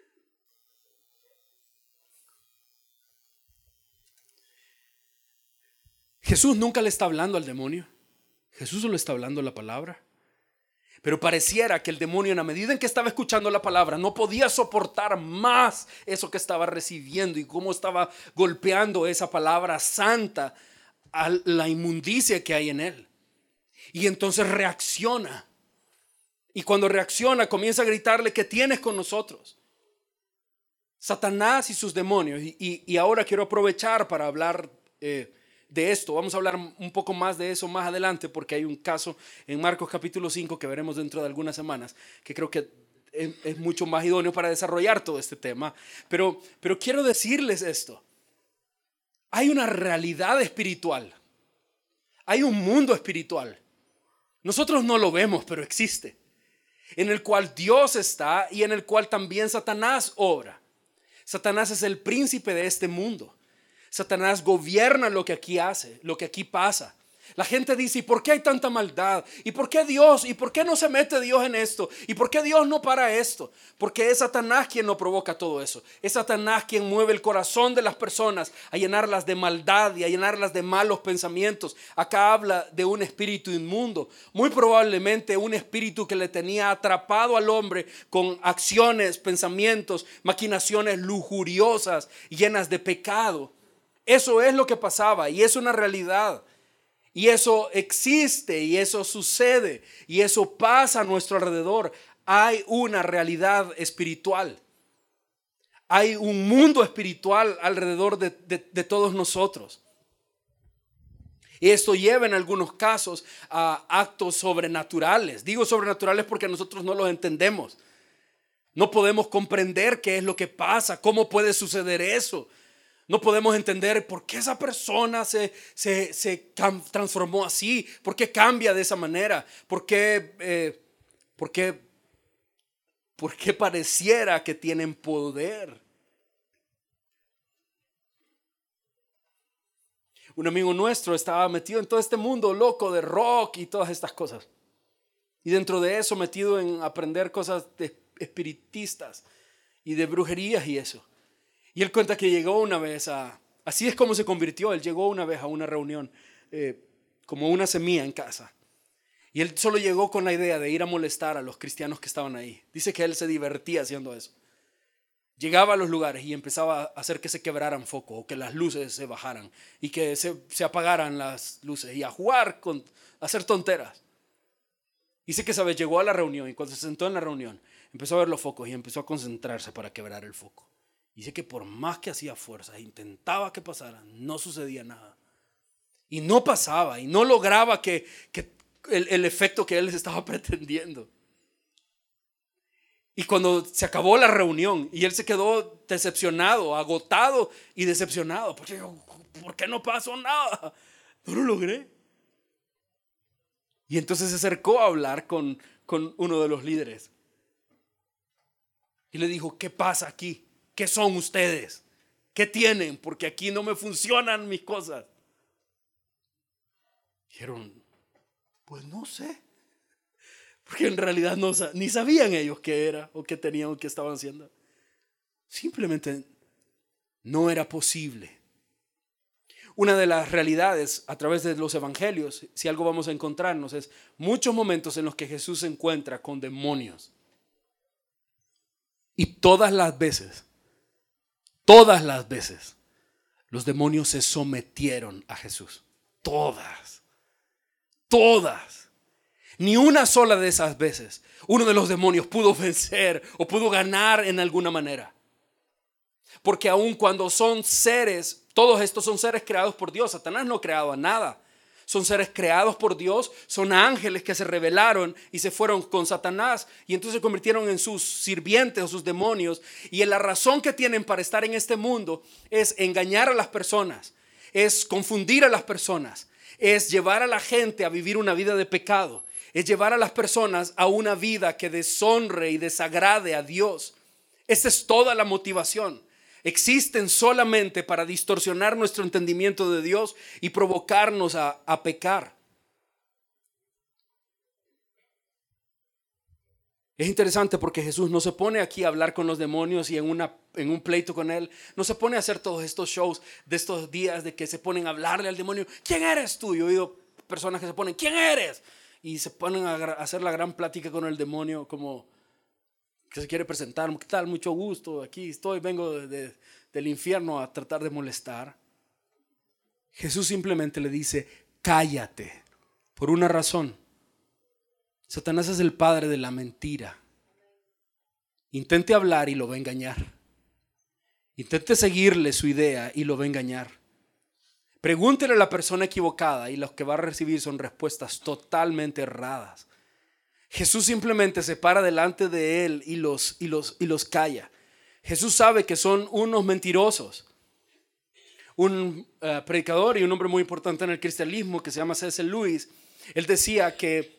Jesús nunca le está hablando al demonio. Jesús solo está hablando la palabra. Pero pareciera que el demonio, en la medida en que estaba escuchando la palabra, no podía soportar más eso que estaba recibiendo y cómo estaba golpeando esa palabra santa a la inmundicia que hay en él. Y entonces reacciona. Y cuando reacciona, comienza a gritarle, ¿qué tienes con nosotros? Satanás y sus demonios. Y ahora quiero aprovechar para hablar de esto. Vamos a hablar un poco más de eso más adelante, porque hay un caso en Marcos capítulo 5 que veremos dentro de algunas semanas, que creo que es mucho más idóneo para desarrollar todo este tema. Pero quiero decirles esto. Hay una realidad espiritual. Hay un mundo espiritual. Nosotros no lo vemos, pero existe. En el cual Dios está y en el cual también Satanás obra. Satanás es el príncipe de este mundo. Satanás gobierna lo que aquí hace, lo que aquí pasa. La gente dice, ¿y por qué hay tanta maldad? ¿Y por qué Dios? ¿Y por qué no se mete Dios en esto? ¿Y por qué Dios no para esto? Porque es Satanás quien no provoca todo eso. Es Satanás quien mueve el corazón de las personas a llenarlas de maldad y a llenarlas de malos pensamientos. Acá habla de un espíritu inmundo. Muy probablemente un espíritu que le tenía atrapado al hombre con acciones, pensamientos, maquinaciones lujuriosas, llenas de pecado. Eso es lo que pasaba y es una realidad. Y eso existe y eso sucede y eso pasa a nuestro alrededor. Hay una realidad espiritual. Hay un mundo espiritual alrededor de todos nosotros. Y esto lleva en algunos casos a actos sobrenaturales. Digo sobrenaturales porque nosotros no los entendemos. No podemos comprender qué es lo que pasa, cómo puede suceder eso. No podemos entender por qué esa persona se transformó así, por qué cambia de esa manera, por qué pareciera que tienen poder. Un amigo nuestro estaba metido en todo este mundo loco de rock y todas estas cosas. Y dentro de eso metido en aprender cosas espiritistas y de brujerías y eso. Y él cuenta que llegó una vez así es como se convirtió. Él llegó una vez a una reunión, como una semilla en casa. Y él solo llegó con la idea de ir a molestar a los cristianos que estaban ahí. Dice que él se divertía haciendo eso. Llegaba a los lugares y empezaba a hacer que se quebraran focos o que las luces se bajaran y que se apagaran las luces y a jugar, a hacer tonteras. Dice que esa vez llegó a la reunión y cuando se sentó en la reunión empezó a ver los focos y empezó a concentrarse para quebrar el foco. Dice que por más que hacía fuerzas, intentaba que pasara, no sucedía nada. Y no pasaba, y no lograba que el efecto que él estaba pretendiendo. Y cuando se acabó la reunión, y él se quedó decepcionado, agotado y decepcionado. Porque, ¿por qué no pasó nada? No lo logré. Y entonces se acercó a hablar con uno de los líderes. Y le dijo, ¿qué pasa aquí? ¿Qué son ustedes? ¿Qué tienen? Porque aquí no me funcionan mis cosas. Dijeron, pues no sé. Porque en realidad ni sabían ellos qué era o qué tenían o qué estaban haciendo. Simplemente no era posible. Una de las realidades a través de los evangelios, si algo vamos a encontrarnos, es muchos momentos en los que Jesús se encuentra con demonios. Y todas las veces, los demonios se sometieron a Jesús. Todas. Ni una sola de esas veces uno de los demonios pudo vencer o pudo ganar en alguna manera. Porque aun cuando son seres, todos estos son seres creados por Dios. Satanás no ha creado a nada. Son seres creados por Dios, son ángeles que se rebelaron y se fueron con Satanás y entonces se convirtieron en sus sirvientes o sus demonios. Y la razón que tienen para estar en este mundo es engañar a las personas, es confundir a las personas, es llevar a la gente a vivir una vida de pecado, es llevar a las personas a una vida que deshonre y desagrade a Dios. Esa es toda la motivación. Existen solamente para distorsionar nuestro entendimiento de Dios y provocarnos a pecar. Es interesante porque Jesús no se pone aquí a hablar con los demonios y en un pleito con él. No se pone a hacer todos estos shows de estos días de que se ponen a hablarle al demonio. ¿Quién eres tú? Yo he oído personas que se ponen, ¿quién eres? Y se ponen a hacer la gran plática con el demonio como que se quiere presentar. ¿Qué tal? Mucho gusto. Aquí estoy, vengo del infierno a tratar de molestar. Jesús simplemente le dice, cállate, por una razón. Satanás es el padre de la mentira. Intente hablar y lo va a engañar. Intente seguirle su idea y lo va a engañar. Pregúntele a la persona equivocada y lo que va a recibir son respuestas totalmente erradas. Jesús simplemente se para delante de él y los calla. Jesús sabe que son unos mentirosos. Un predicador y un hombre muy importante en el cristianismo que se llama C.S. Lewis, él decía que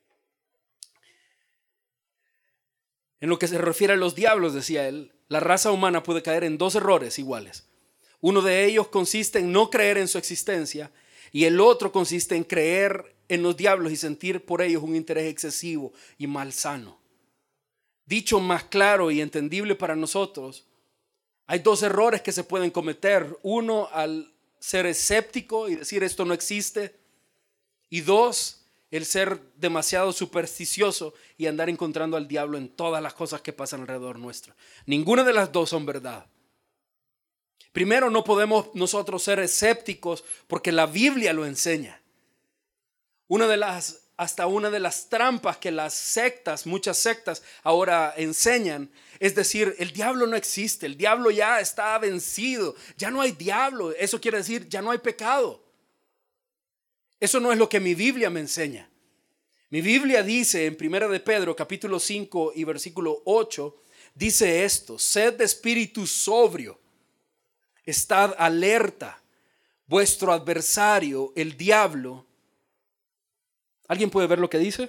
en lo que se refiere a los diablos, decía él, la raza humana puede caer en dos errores iguales. Uno de ellos consiste en no creer en su existencia y el otro consiste en creer en los diablos y sentir por ellos un interés excesivo y malsano. Dicho más claro y entendible para nosotros, hay dos errores que se pueden cometer. Uno, al ser escéptico y decir esto no existe. Y dos, el ser demasiado supersticioso y andar encontrando al diablo en todas las cosas que pasan alrededor nuestro. Ninguna de las dos son verdad. Primero, no podemos nosotros ser escépticos porque la Biblia lo enseña. Una de las trampas que las sectas, muchas sectas ahora enseñan, es decir, el diablo no existe, el diablo ya está vencido, ya no hay diablo, eso quiere decir ya no hay pecado. Eso no es lo que mi Biblia me enseña. Mi Biblia dice en 1 de Pedro capítulo 5 y versículo 8, dice esto: sed de espíritu sobrio, estad alerta, vuestro adversario, el diablo. ¿Alguien puede ver lo que dice?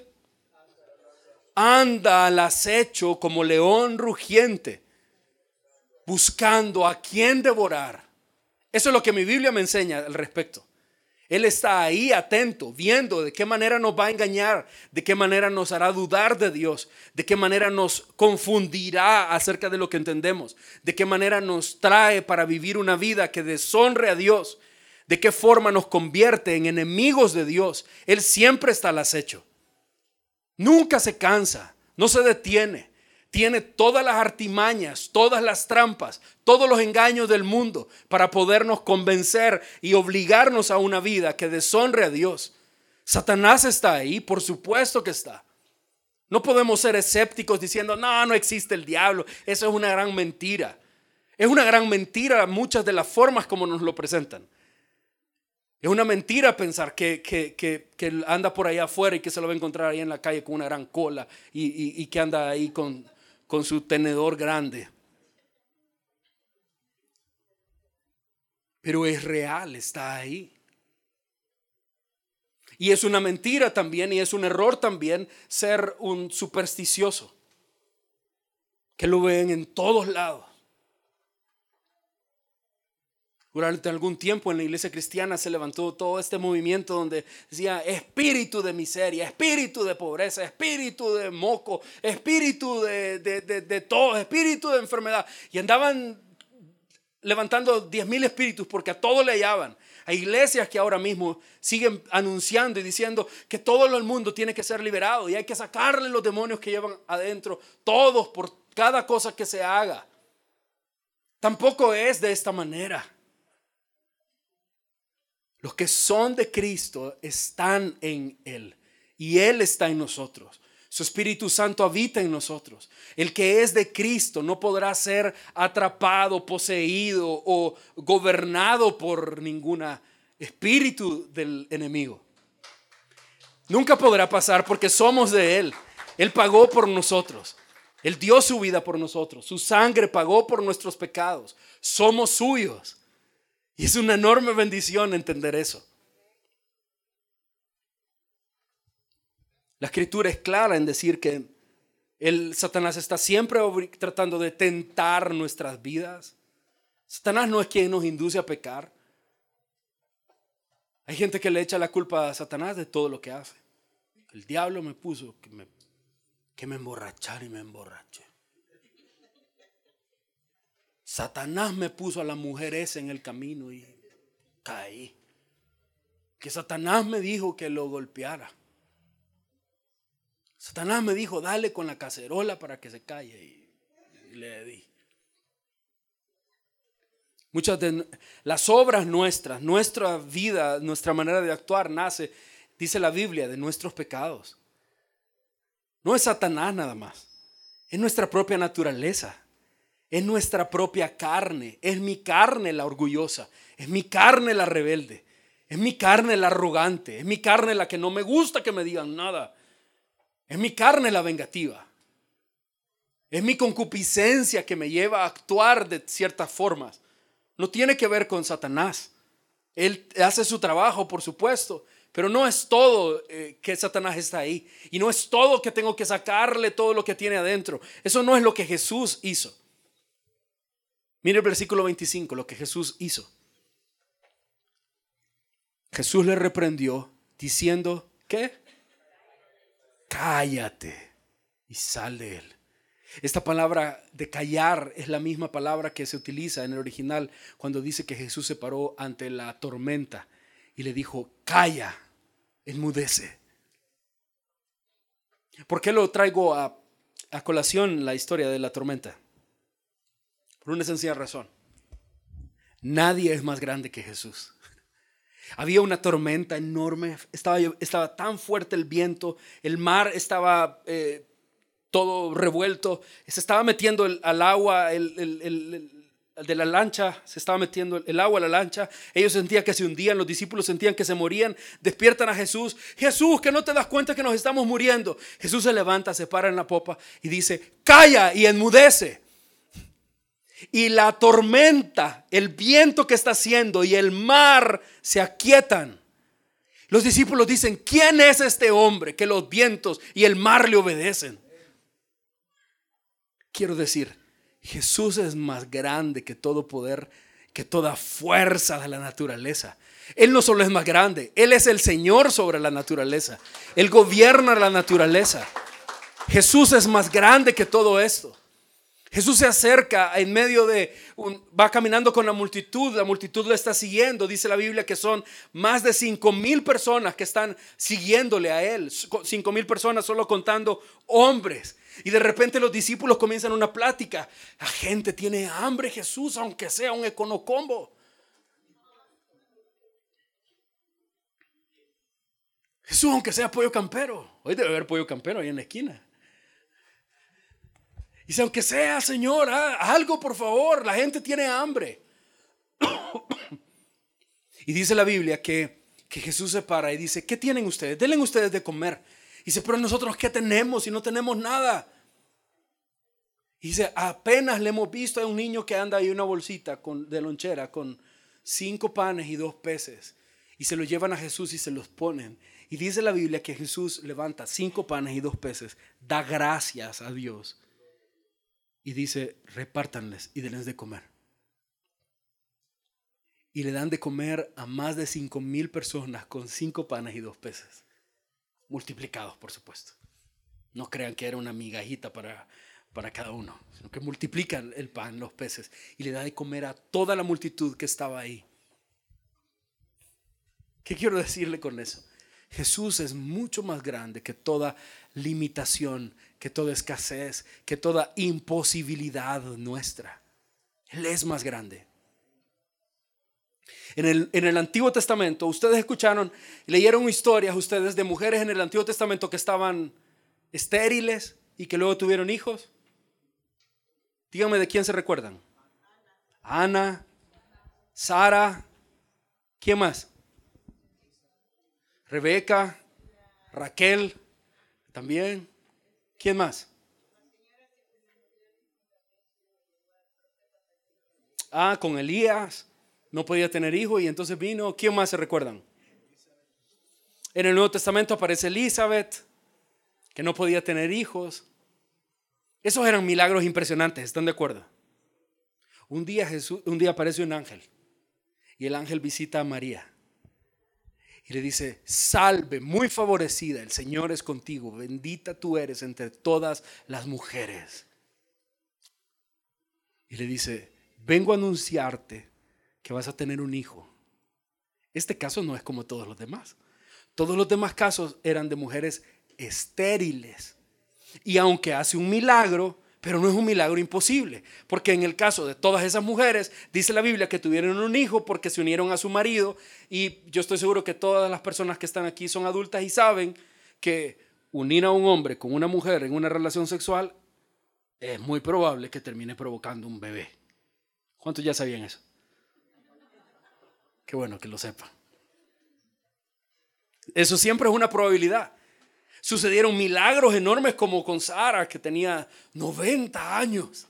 Anda al acecho como león rugiente, buscando a quien devorar. Eso es lo que mi Biblia me enseña al respecto. Él está ahí atento, viendo de qué manera nos va a engañar, de qué manera nos hará dudar de Dios, de qué manera nos confundirá acerca de lo que entendemos, de qué manera nos trae para vivir una vida que deshonre a Dios, de qué forma nos convierte en enemigos de Dios. Él siempre está al acecho. Nunca se cansa, no se detiene. Tiene todas las artimañas, todas las trampas, todos los engaños del mundo para podernos convencer y obligarnos a una vida que deshonre a Dios. Satanás está ahí, por supuesto que está. No podemos ser escépticos diciendo, no existe el diablo. Eso es una gran mentira. Es una gran mentira muchas de las formas como nos lo presentan. Es una mentira pensar que anda por allá afuera y que se lo va a encontrar ahí en la calle con una gran cola y que anda ahí con su tenedor grande. Pero es real, está ahí. Y es una mentira también y es un error también ser un supersticioso, que lo ven en todos lados. Durante algún tiempo en la iglesia cristiana se levantó todo este movimiento donde decía espíritu de miseria, espíritu de pobreza, espíritu de moco, espíritu de todo, espíritu de enfermedad. Y andaban levantando 10,000 espíritus porque a todo le hallaban. Hay iglesias que ahora mismo siguen anunciando y diciendo que todo el mundo tiene que ser liberado y hay que sacarle los demonios que llevan adentro, todos, por cada cosa que se haga. Tampoco es de esta manera. Los que son de Cristo están en Él y Él está en nosotros. Su Espíritu Santo habita en nosotros. El que es de Cristo no podrá ser atrapado, poseído o gobernado por ningún espíritu del enemigo. Nunca podrá pasar porque somos de Él. Él pagó por nosotros. Él dio su vida por nosotros. Su sangre pagó por nuestros pecados. Somos suyos. Y es una enorme bendición entender eso. La escritura es clara en decir que Satanás está siempre tratando de tentar nuestras vidas. Satanás no es quien nos induce a pecar. Hay gente que le echa la culpa a Satanás de todo lo que hace. El diablo me puso que me emborrachara y me emborraché. Satanás me puso a la mujer esa en el camino y caí. Que Satanás me dijo que lo golpeara. Satanás me dijo, dale con la cacerola para que se calle, y le di. Muchas de las obras nuestras, nuestra vida, nuestra manera de actuar nace, dice la Biblia, de nuestros pecados. No es Satanás nada más, es nuestra propia naturaleza, es nuestra propia carne, es mi carne la orgullosa, es mi carne la rebelde, es mi carne la arrogante, es mi carne la que no me gusta que me digan nada. Es mi carne la vengativa. Es mi concupiscencia que me lleva a actuar de ciertas formas. No tiene que ver con Satanás. Él hace su trabajo, por supuesto, pero no es todo que Satanás está ahí. Y no es todo que tengo que sacarle todo lo que tiene adentro. Eso no es lo que Jesús hizo. Mire el versículo 25, lo que Jesús hizo. Jesús le reprendió diciendo, ¿qué? Cállate y sal de él. Esta palabra de callar es la misma palabra que se utiliza en el original cuando dice que Jesús se paró ante la tormenta y le dijo, calla, enmudece. ¿Por qué lo traigo a colación la historia de la tormenta? Por una sencilla razón. Nadie es más grande que Jesús. Había una tormenta enorme, estaba tan fuerte el viento, el mar estaba todo revuelto, se estaba metiendo al agua, de la lancha, se estaba metiendo el agua a la lancha. Ellos sentían que se hundían, los discípulos sentían que se morían. Despiertan a Jesús. Jesús, que no te das cuenta que nos estamos muriendo. Jesús se levanta, se para en la popa y dice, calla y enmudece. Y la tormenta, el viento que está haciendo y el mar se aquietan. Los discípulos dicen, ¿quién es este hombre que los vientos y el mar le obedecen? Quiero decir, Jesús es más grande que todo poder, que toda fuerza de la naturaleza. Él no solo es más grande, Él es el Señor sobre la naturaleza. Él gobierna la naturaleza. Jesús es más grande que todo esto. Jesús se acerca en medio va caminando con la multitud lo está siguiendo. Dice la Biblia que son más de 5,000 personas que están siguiéndole a él. 5,000 personas solo contando hombres. Y de repente los discípulos comienzan una plática. La gente tiene hambre, Jesús, aunque sea un econocombo. Jesús, aunque sea pollo campero. Hoy debe haber pollo campero ahí en la esquina. Dice, aunque sea, Señor, algo por favor, la gente tiene hambre. Y dice la Biblia que Jesús se para y dice, ¿qué tienen ustedes? Denle ustedes de comer. Y dice, pero nosotros ¿qué tenemos si no tenemos nada? Y dice, apenas le hemos visto a un niño que anda ahí una bolsita de lonchera con 5 panes y 2 peces. Y se lo llevan a Jesús y se los ponen. Y dice la Biblia que Jesús levanta 5 panes y 2 peces, da gracias a Dios. Y dice, repártanles y denles de comer. y le dan de comer a más de 5,000 personas con 5 panes y 2 peces. Multiplicados, por supuesto. No crean que era una migajita para cada uno, sino que multiplican el pan, los peces, y le da de comer a toda la multitud que estaba ahí. ¿Qué quiero decirle con eso? Jesús es mucho más grande que toda limitación, que toda escasez, que toda imposibilidad nuestra. Él es más grande. En el Antiguo Testamento, ustedes escucharon, leyeron historias ustedes de mujeres en el Antiguo Testamento que estaban estériles y que luego tuvieron hijos. Díganme de quién se recuerdan. Ana, Sara, ¿quién más? Rebeca, Raquel, también. ¿Quién más? Con Elías, no podía tener hijos y entonces vino. ¿Quién más se recuerdan? En el Nuevo Testamento aparece Elizabeth, que no podía tener hijos. Esos eran milagros impresionantes, ¿están de acuerdo? Un día aparece un ángel y el ángel visita a María. Y le dice: salve, muy favorecida, el Señor es contigo, bendita tú eres entre todas las mujeres. Y le dice: vengo a anunciarte que vas a tener un hijo. Este caso no es como todos los demás. Todos los demás casos eran de mujeres estériles. Y aunque hace un milagro, pero no es un milagro imposible, porque en el caso de todas esas mujeres, dice la Biblia que tuvieron un hijo porque se unieron a su marido. Y yo estoy seguro que todas las personas que están aquí son adultas y saben que unir a un hombre con una mujer en una relación sexual es muy probable que termine provocando un bebé. ¿Cuántos ya sabían eso? Qué bueno que lo sepan. Eso siempre es una probabilidad. Sucedieron milagros enormes como con Sara, que tenía 90 años.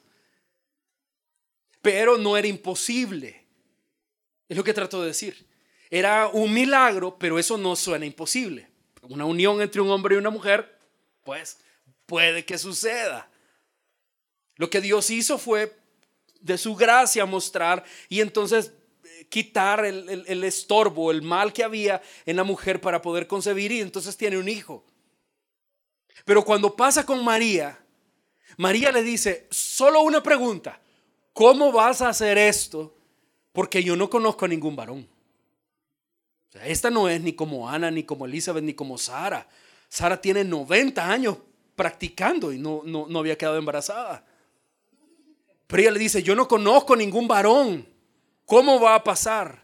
Pero no era imposible. Es lo que trato de decir. Era un milagro, pero eso no suena imposible. Una unión entre un hombre y una mujer, pues puede que suceda. Lo que Dios hizo fue de su gracia mostrar y entonces quitar el estorbo, el mal que había en la mujer para poder concebir, y entonces tiene un hijo. Pero cuando pasa con María, María le dice: solo una pregunta, ¿cómo vas a hacer esto? Porque yo no conozco a ningún varón. O sea, esta no es ni como Ana, ni como Elizabeth, ni como Sara. Sara tiene 90 años practicando y no había quedado embarazada. Pero ella le dice: yo no conozco ningún varón, ¿cómo va a pasar?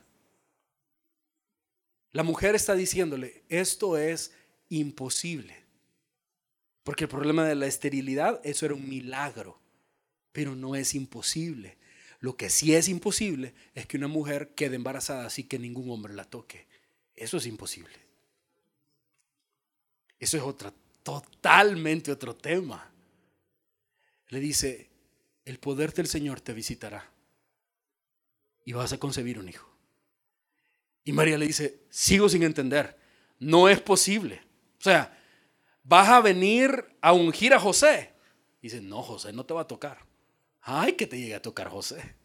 La mujer está diciéndole: esto es imposible. Porque el problema de la esterilidad, eso era un milagro, pero no es imposible. Lo que sí es imposible es que una mujer quede embarazada así que ningún hombre la toque. Eso es imposible. Eso es totalmente otro tema. Le dice: el poder del Señor te visitará y vas a concebir un hijo. Y María le dice: sigo sin entender, no es posible. O sea, ¿vas a venir a ungir a José? Dice: no, José no te va a tocar. Ay, que te llegue a tocar José.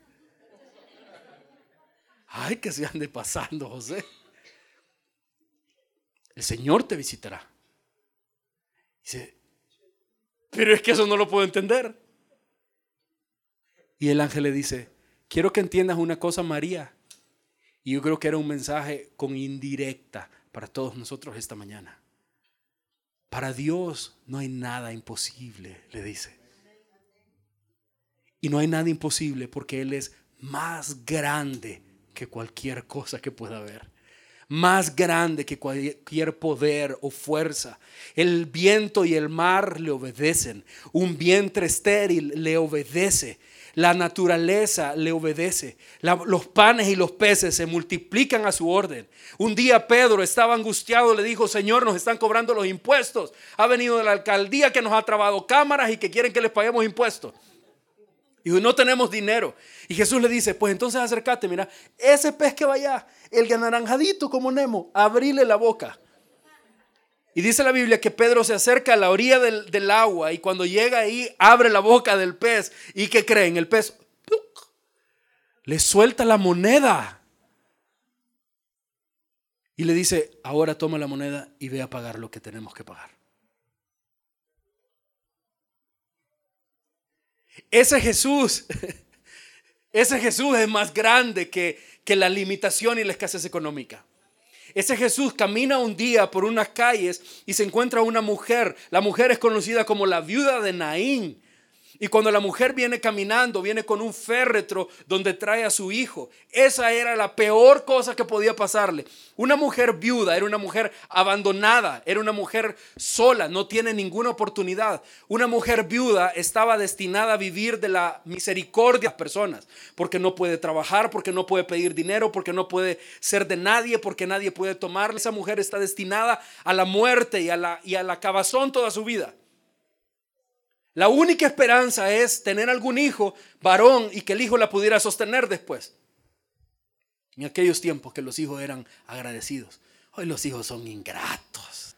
Ay, que se ande pasando José. El Señor te visitará. Dice: pero es que eso no lo puedo entender. Y el ángel le dice: quiero que entiendas una cosa, María. Y yo creo que era un mensaje con indirecta para todos nosotros esta mañana. Para Dios no hay nada imposible, le dice. Y no hay nada imposible porque Él es más grande que cualquier cosa que pueda haber. Más grande que cualquier poder o fuerza. El viento y el mar le obedecen. Un vientre estéril le obedece. La naturaleza le obedece. Los panes y los peces se multiplican a su orden. Un día Pedro estaba angustiado, le dijo: Señor, nos están cobrando los impuestos. Ha venido de la alcaldía que nos ha trabado cámaras y que quieren que les paguemos impuestos. Y no tenemos dinero. Y Jesús le dice: pues entonces acércate, mira, ese pez que va allá, el anaranjadito como Nemo, abrile la boca. Y dice la Biblia que Pedro se acerca a la orilla del agua y cuando llega ahí abre la boca del pez. ¿Y qué creen? El pez le suelta la moneda. Y le dice, ahora toma la moneda y ve a pagar lo que tenemos que pagar. Ese Jesús es más grande que la limitación y la escasez económica. Ese Jesús camina un día por unas calles y se encuentra una mujer. La mujer es conocida como la viuda de Naín. Y cuando la mujer viene caminando, viene con un féretro donde trae a su hijo. Esa era la peor cosa que podía pasarle. Una mujer viuda era una mujer abandonada, era una mujer sola, no tiene ninguna oportunidad. Una mujer viuda estaba destinada a vivir de la misericordia de las personas, porque no puede trabajar, porque no puede pedir dinero, porque no puede ser de nadie, porque nadie puede tomarla. Esa mujer está destinada a la muerte y a la acabazón toda su vida. La única esperanza es tener algún hijo varón y que el hijo la pudiera sostener después. En aquellos tiempos que los hijos eran agradecidos. Hoy los hijos son ingratos.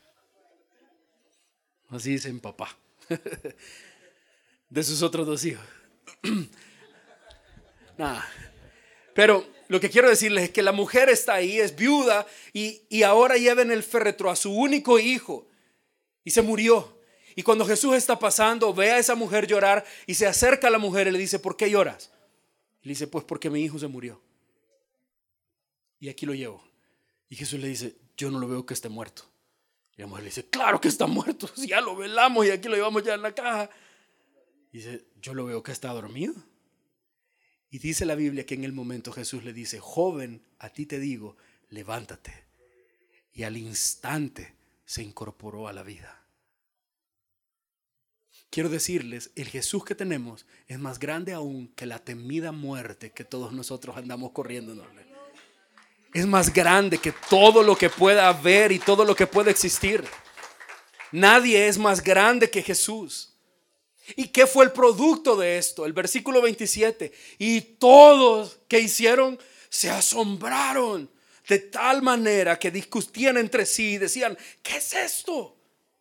Así dice mi papá. De sus otros 2 hijos. Nada. Pero lo que quiero decirles es que la mujer está ahí, es viuda y ahora lleva en el féretro a su único hijo y se murió. Y cuando Jesús está pasando, ve a esa mujer llorar y se acerca a la mujer y le dice, ¿por qué lloras? Y le dice, pues porque mi hijo se murió. Y aquí lo llevo. Y Jesús le dice, yo no lo veo que esté muerto. Y la mujer le dice, claro que está muerto, si ya lo velamos y aquí lo llevamos ya en la caja. Y dice, yo lo veo que está dormido. Y dice la Biblia que en el momento Jesús le dice, joven, a ti te digo, levántate. Y al instante se incorporó a la vida. Quiero decirles, el Jesús que tenemos es más grande aún que la temida muerte que todos nosotros andamos corriendo. Es más grande que todo lo que pueda haber y todo lo que pueda existir. Nadie es más grande que Jesús. ¿Y qué fue el producto de esto? El versículo 27. Y todos que hicieron se asombraron de tal manera que discutían entre sí y decían, ¿qué es esto?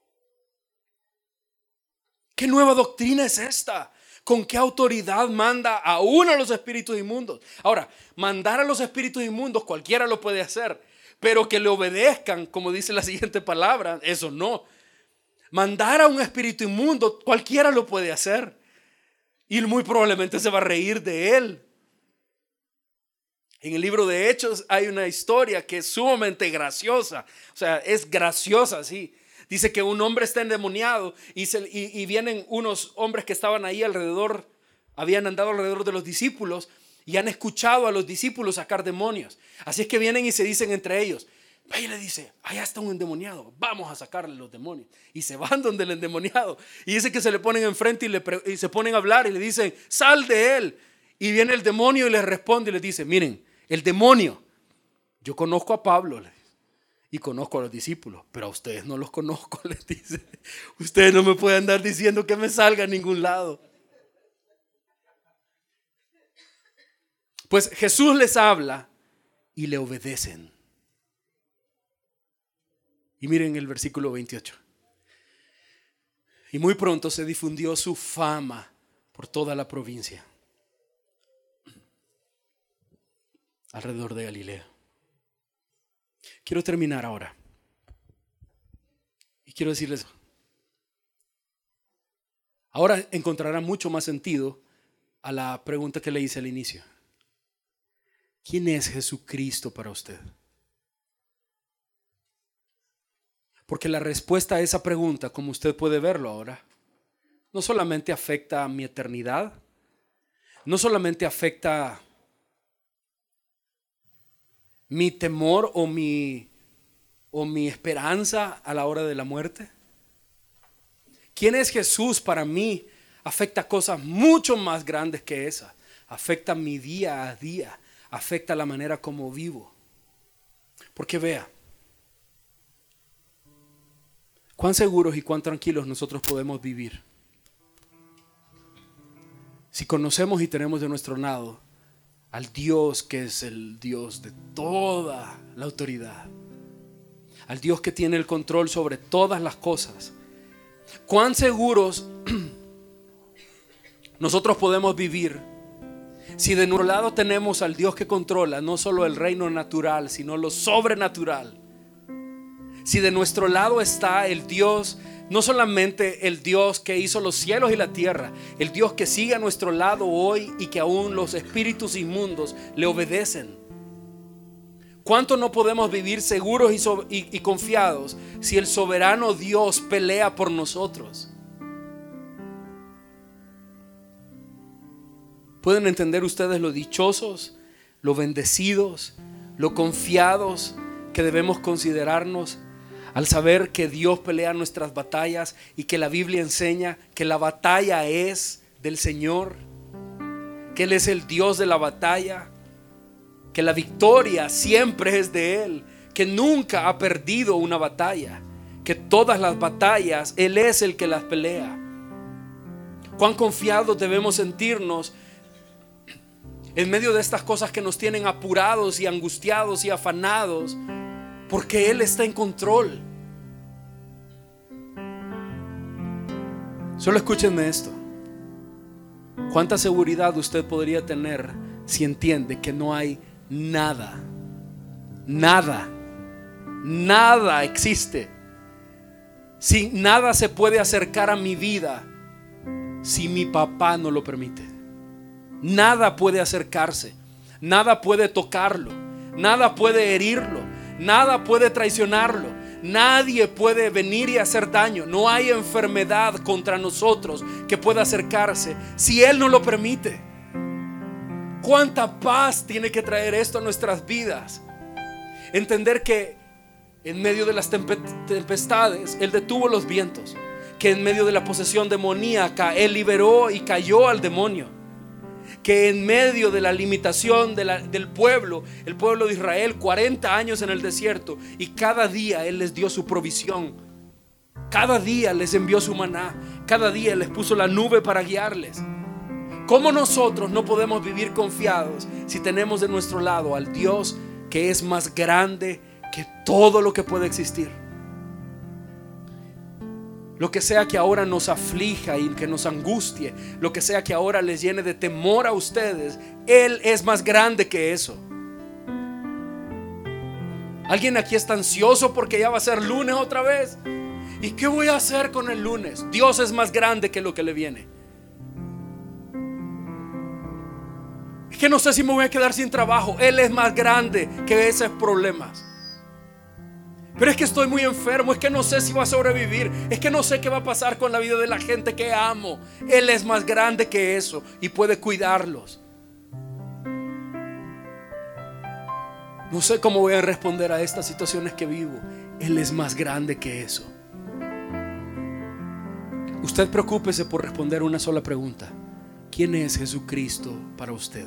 ¿Qué nueva doctrina es esta? ¿Con qué autoridad manda aún a los espíritus inmundos? Ahora, mandar a los espíritus inmundos cualquiera lo puede hacer, pero que le obedezcan, como dice la siguiente palabra, eso no. Mandar a un espíritu inmundo cualquiera lo puede hacer y muy probablemente se va a reír de él. En el libro de Hechos hay una historia que es sumamente graciosa, o sea, es graciosa, sí. Dice que un hombre está endemoniado y vienen unos hombres que estaban ahí alrededor, habían andado alrededor de los discípulos y han escuchado a los discípulos sacar demonios. Así es que vienen y se dicen entre ellos, y le dice, allá está un endemoniado, vamos a sacarle los demonios. Y se van donde el endemoniado y dice que se le ponen enfrente y se ponen a hablar y le dicen, sal de él. Y viene el demonio y les responde y les dice, miren, el demonio, yo conozco a Pablo y conozco a los discípulos, pero a ustedes no los conozco, les dice. Ustedes no me pueden andar diciendo que me salga a ningún lado. Pues Jesús les habla y le obedecen. Y miren el versículo 28. Y muy pronto se difundió su fama por toda la provincia, alrededor de Galilea. Quiero terminar ahora. Y quiero decirles, ahora encontrará mucho más sentido a la pregunta que le hice al inicio. ¿Quién es Jesucristo para usted? Porque la respuesta a esa pregunta, como usted puede verlo ahora, no solamente afecta a mi eternidad, no solamente afecta mi temor o mi esperanza a la hora de la muerte. ¿Quién es Jesús para mí? Afecta cosas mucho más grandes que esas. Afecta mi día a día, afecta la manera como vivo. Porque vea, cuán seguros y cuán tranquilos nosotros podemos vivir si conocemos y tenemos de nuestro lado al Dios que es el Dios de toda la autoridad, al Dios que tiene el control sobre todas las cosas. Cuán seguros nosotros podemos vivir si de nuestro lado tenemos al Dios que controla no solo el reino natural, sino lo sobrenatural. si de nuestro lado está el Dios, no solamente el Dios que hizo los cielos y la tierra, el Dios que sigue a nuestro lado hoy y que aún los espíritus inmundos le obedecen. ¿Cuánto no podemos vivir seguros y confiados si el soberano Dios pelea por nosotros? ¿Pueden entender ustedes lo dichosos, lo bendecidos, lo confiados que debemos considerarnos al saber que Dios pelea nuestras batallas y que la Biblia enseña que la batalla es del Señor, que Él es el Dios de la batalla, que la victoria siempre es de Él, que nunca ha perdido una batalla, que todas las batallas Él es el que las pelea? ¿Cuán confiados debemos sentirnos en medio de estas cosas que nos tienen apurados y angustiados y afanados? Porque Él está en control. Solo escúchenme esto. ¿Cuánta seguridad usted podría tener si entiende que no hay nada existe? Si nada se puede acercar a mi vida si mi papá no lo permite. Nada puede acercarse, nada puede tocarlo, nada puede herirlo, nada puede traicionarlo, nadie puede venir y hacer daño. No hay enfermedad contra nosotros que pueda acercarse si Él no lo permite. ¿Cuánta paz tiene que traer esto a nuestras vidas? Entender que en medio de las tempestades Él detuvo los vientos, que en medio de la posesión demoníaca Él liberó y cayó al demonio, que en medio de la limitación del pueblo, el pueblo de Israel, 40 años en el desierto, y cada día Él les dio su provisión, cada día les envió su maná, cada día les puso la nube para guiarles. ¿Cómo nosotros no podemos vivir confiados si tenemos de nuestro lado al Dios que es más grande que todo lo que puede existir? Lo que sea que ahora nos aflija y que nos angustie, lo que sea que ahora les llene de temor a ustedes, Él es más grande que eso. ¿Alguien aquí está ansioso porque ya va a ser lunes otra vez? ¿Y qué voy a hacer con el lunes? Dios es más grande que lo que le viene. Es que no sé si me voy a quedar sin trabajo. Él es más grande que esos problemas. Pero es que estoy muy enfermo, es que no sé si voy a sobrevivir, es que no sé qué va a pasar con la vida de la gente que amo. Él es más grande que eso y puede cuidarlos. No sé cómo voy a responder a estas situaciones que vivo. Él es más grande que eso. Usted preocúpese por responder una sola pregunta: ¿quién es Jesucristo para usted?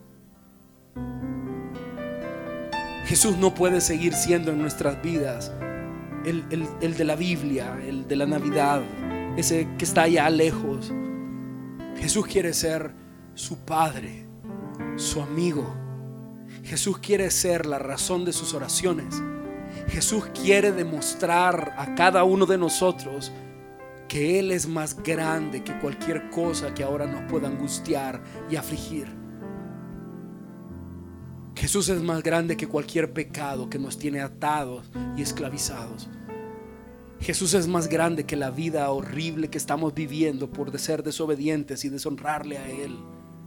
Jesús no puede seguir siendo en nuestras vidas el de la Biblia, el de la Navidad, ese que está allá lejos. Jesús quiere ser su Padre, su amigo. Jesús quiere ser la razón de sus oraciones. Jesús quiere demostrar a cada uno de nosotros que Él es más grande que cualquier cosa que ahora nos pueda angustiar y afligir. Jesús es más grande que cualquier pecado que nos tiene atados y esclavizados. Jesús es más grande que la vida horrible que estamos viviendo por ser desobedientes y deshonrarle a Él.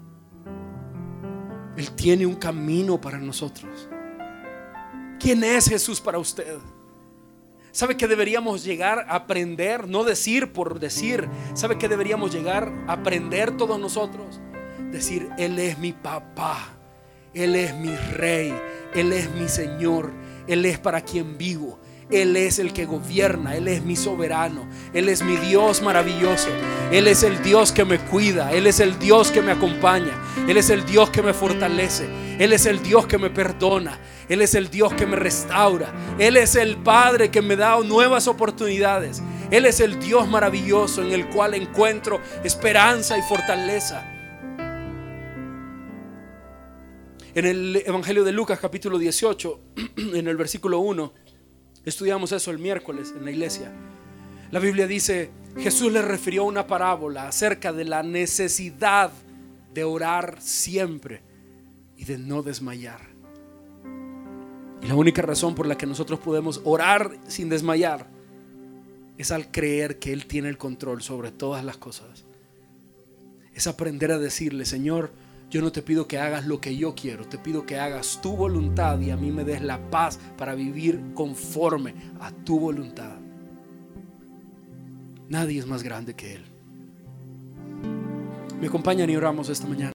Él tiene un camino para nosotros. ¿Quién es Jesús para usted? ¿Sabe que deberíamos llegar a aprender? No decir por decir. ¿Sabe que deberíamos llegar a aprender todos nosotros? Decir: Él es mi papá, Él es mi rey, Él es mi Señor, Él es para quien vivo, Él es el que gobierna, Él es mi soberano, Él es mi Dios maravilloso, Él es el Dios que me cuida, Él es el Dios que me acompaña, Él es el Dios que me fortalece, Él es el Dios que me perdona, Él es el Dios que me restaura, Él es el Padre que me da nuevas oportunidades, Él es el Dios maravilloso en el cual encuentro esperanza y fortaleza. En el Evangelio de Lucas capítulo 18, en el versículo 1, estudiamos eso el miércoles en la iglesia. La Biblia dice: Jesús le refirió una parábola acerca de la necesidad de orar siempre y de no desmayar. Y la única razón por la que nosotros podemos orar sin desmayar es al creer que Él tiene el control sobre todas las cosas. Es aprender a decirle: Señor, yo no te pido que hagas lo que yo quiero, te pido que hagas tu voluntad y a mí me des la paz para vivir conforme a tu voluntad. Nadie es más grande que Él. ¿Me acompañan y oramos esta mañana?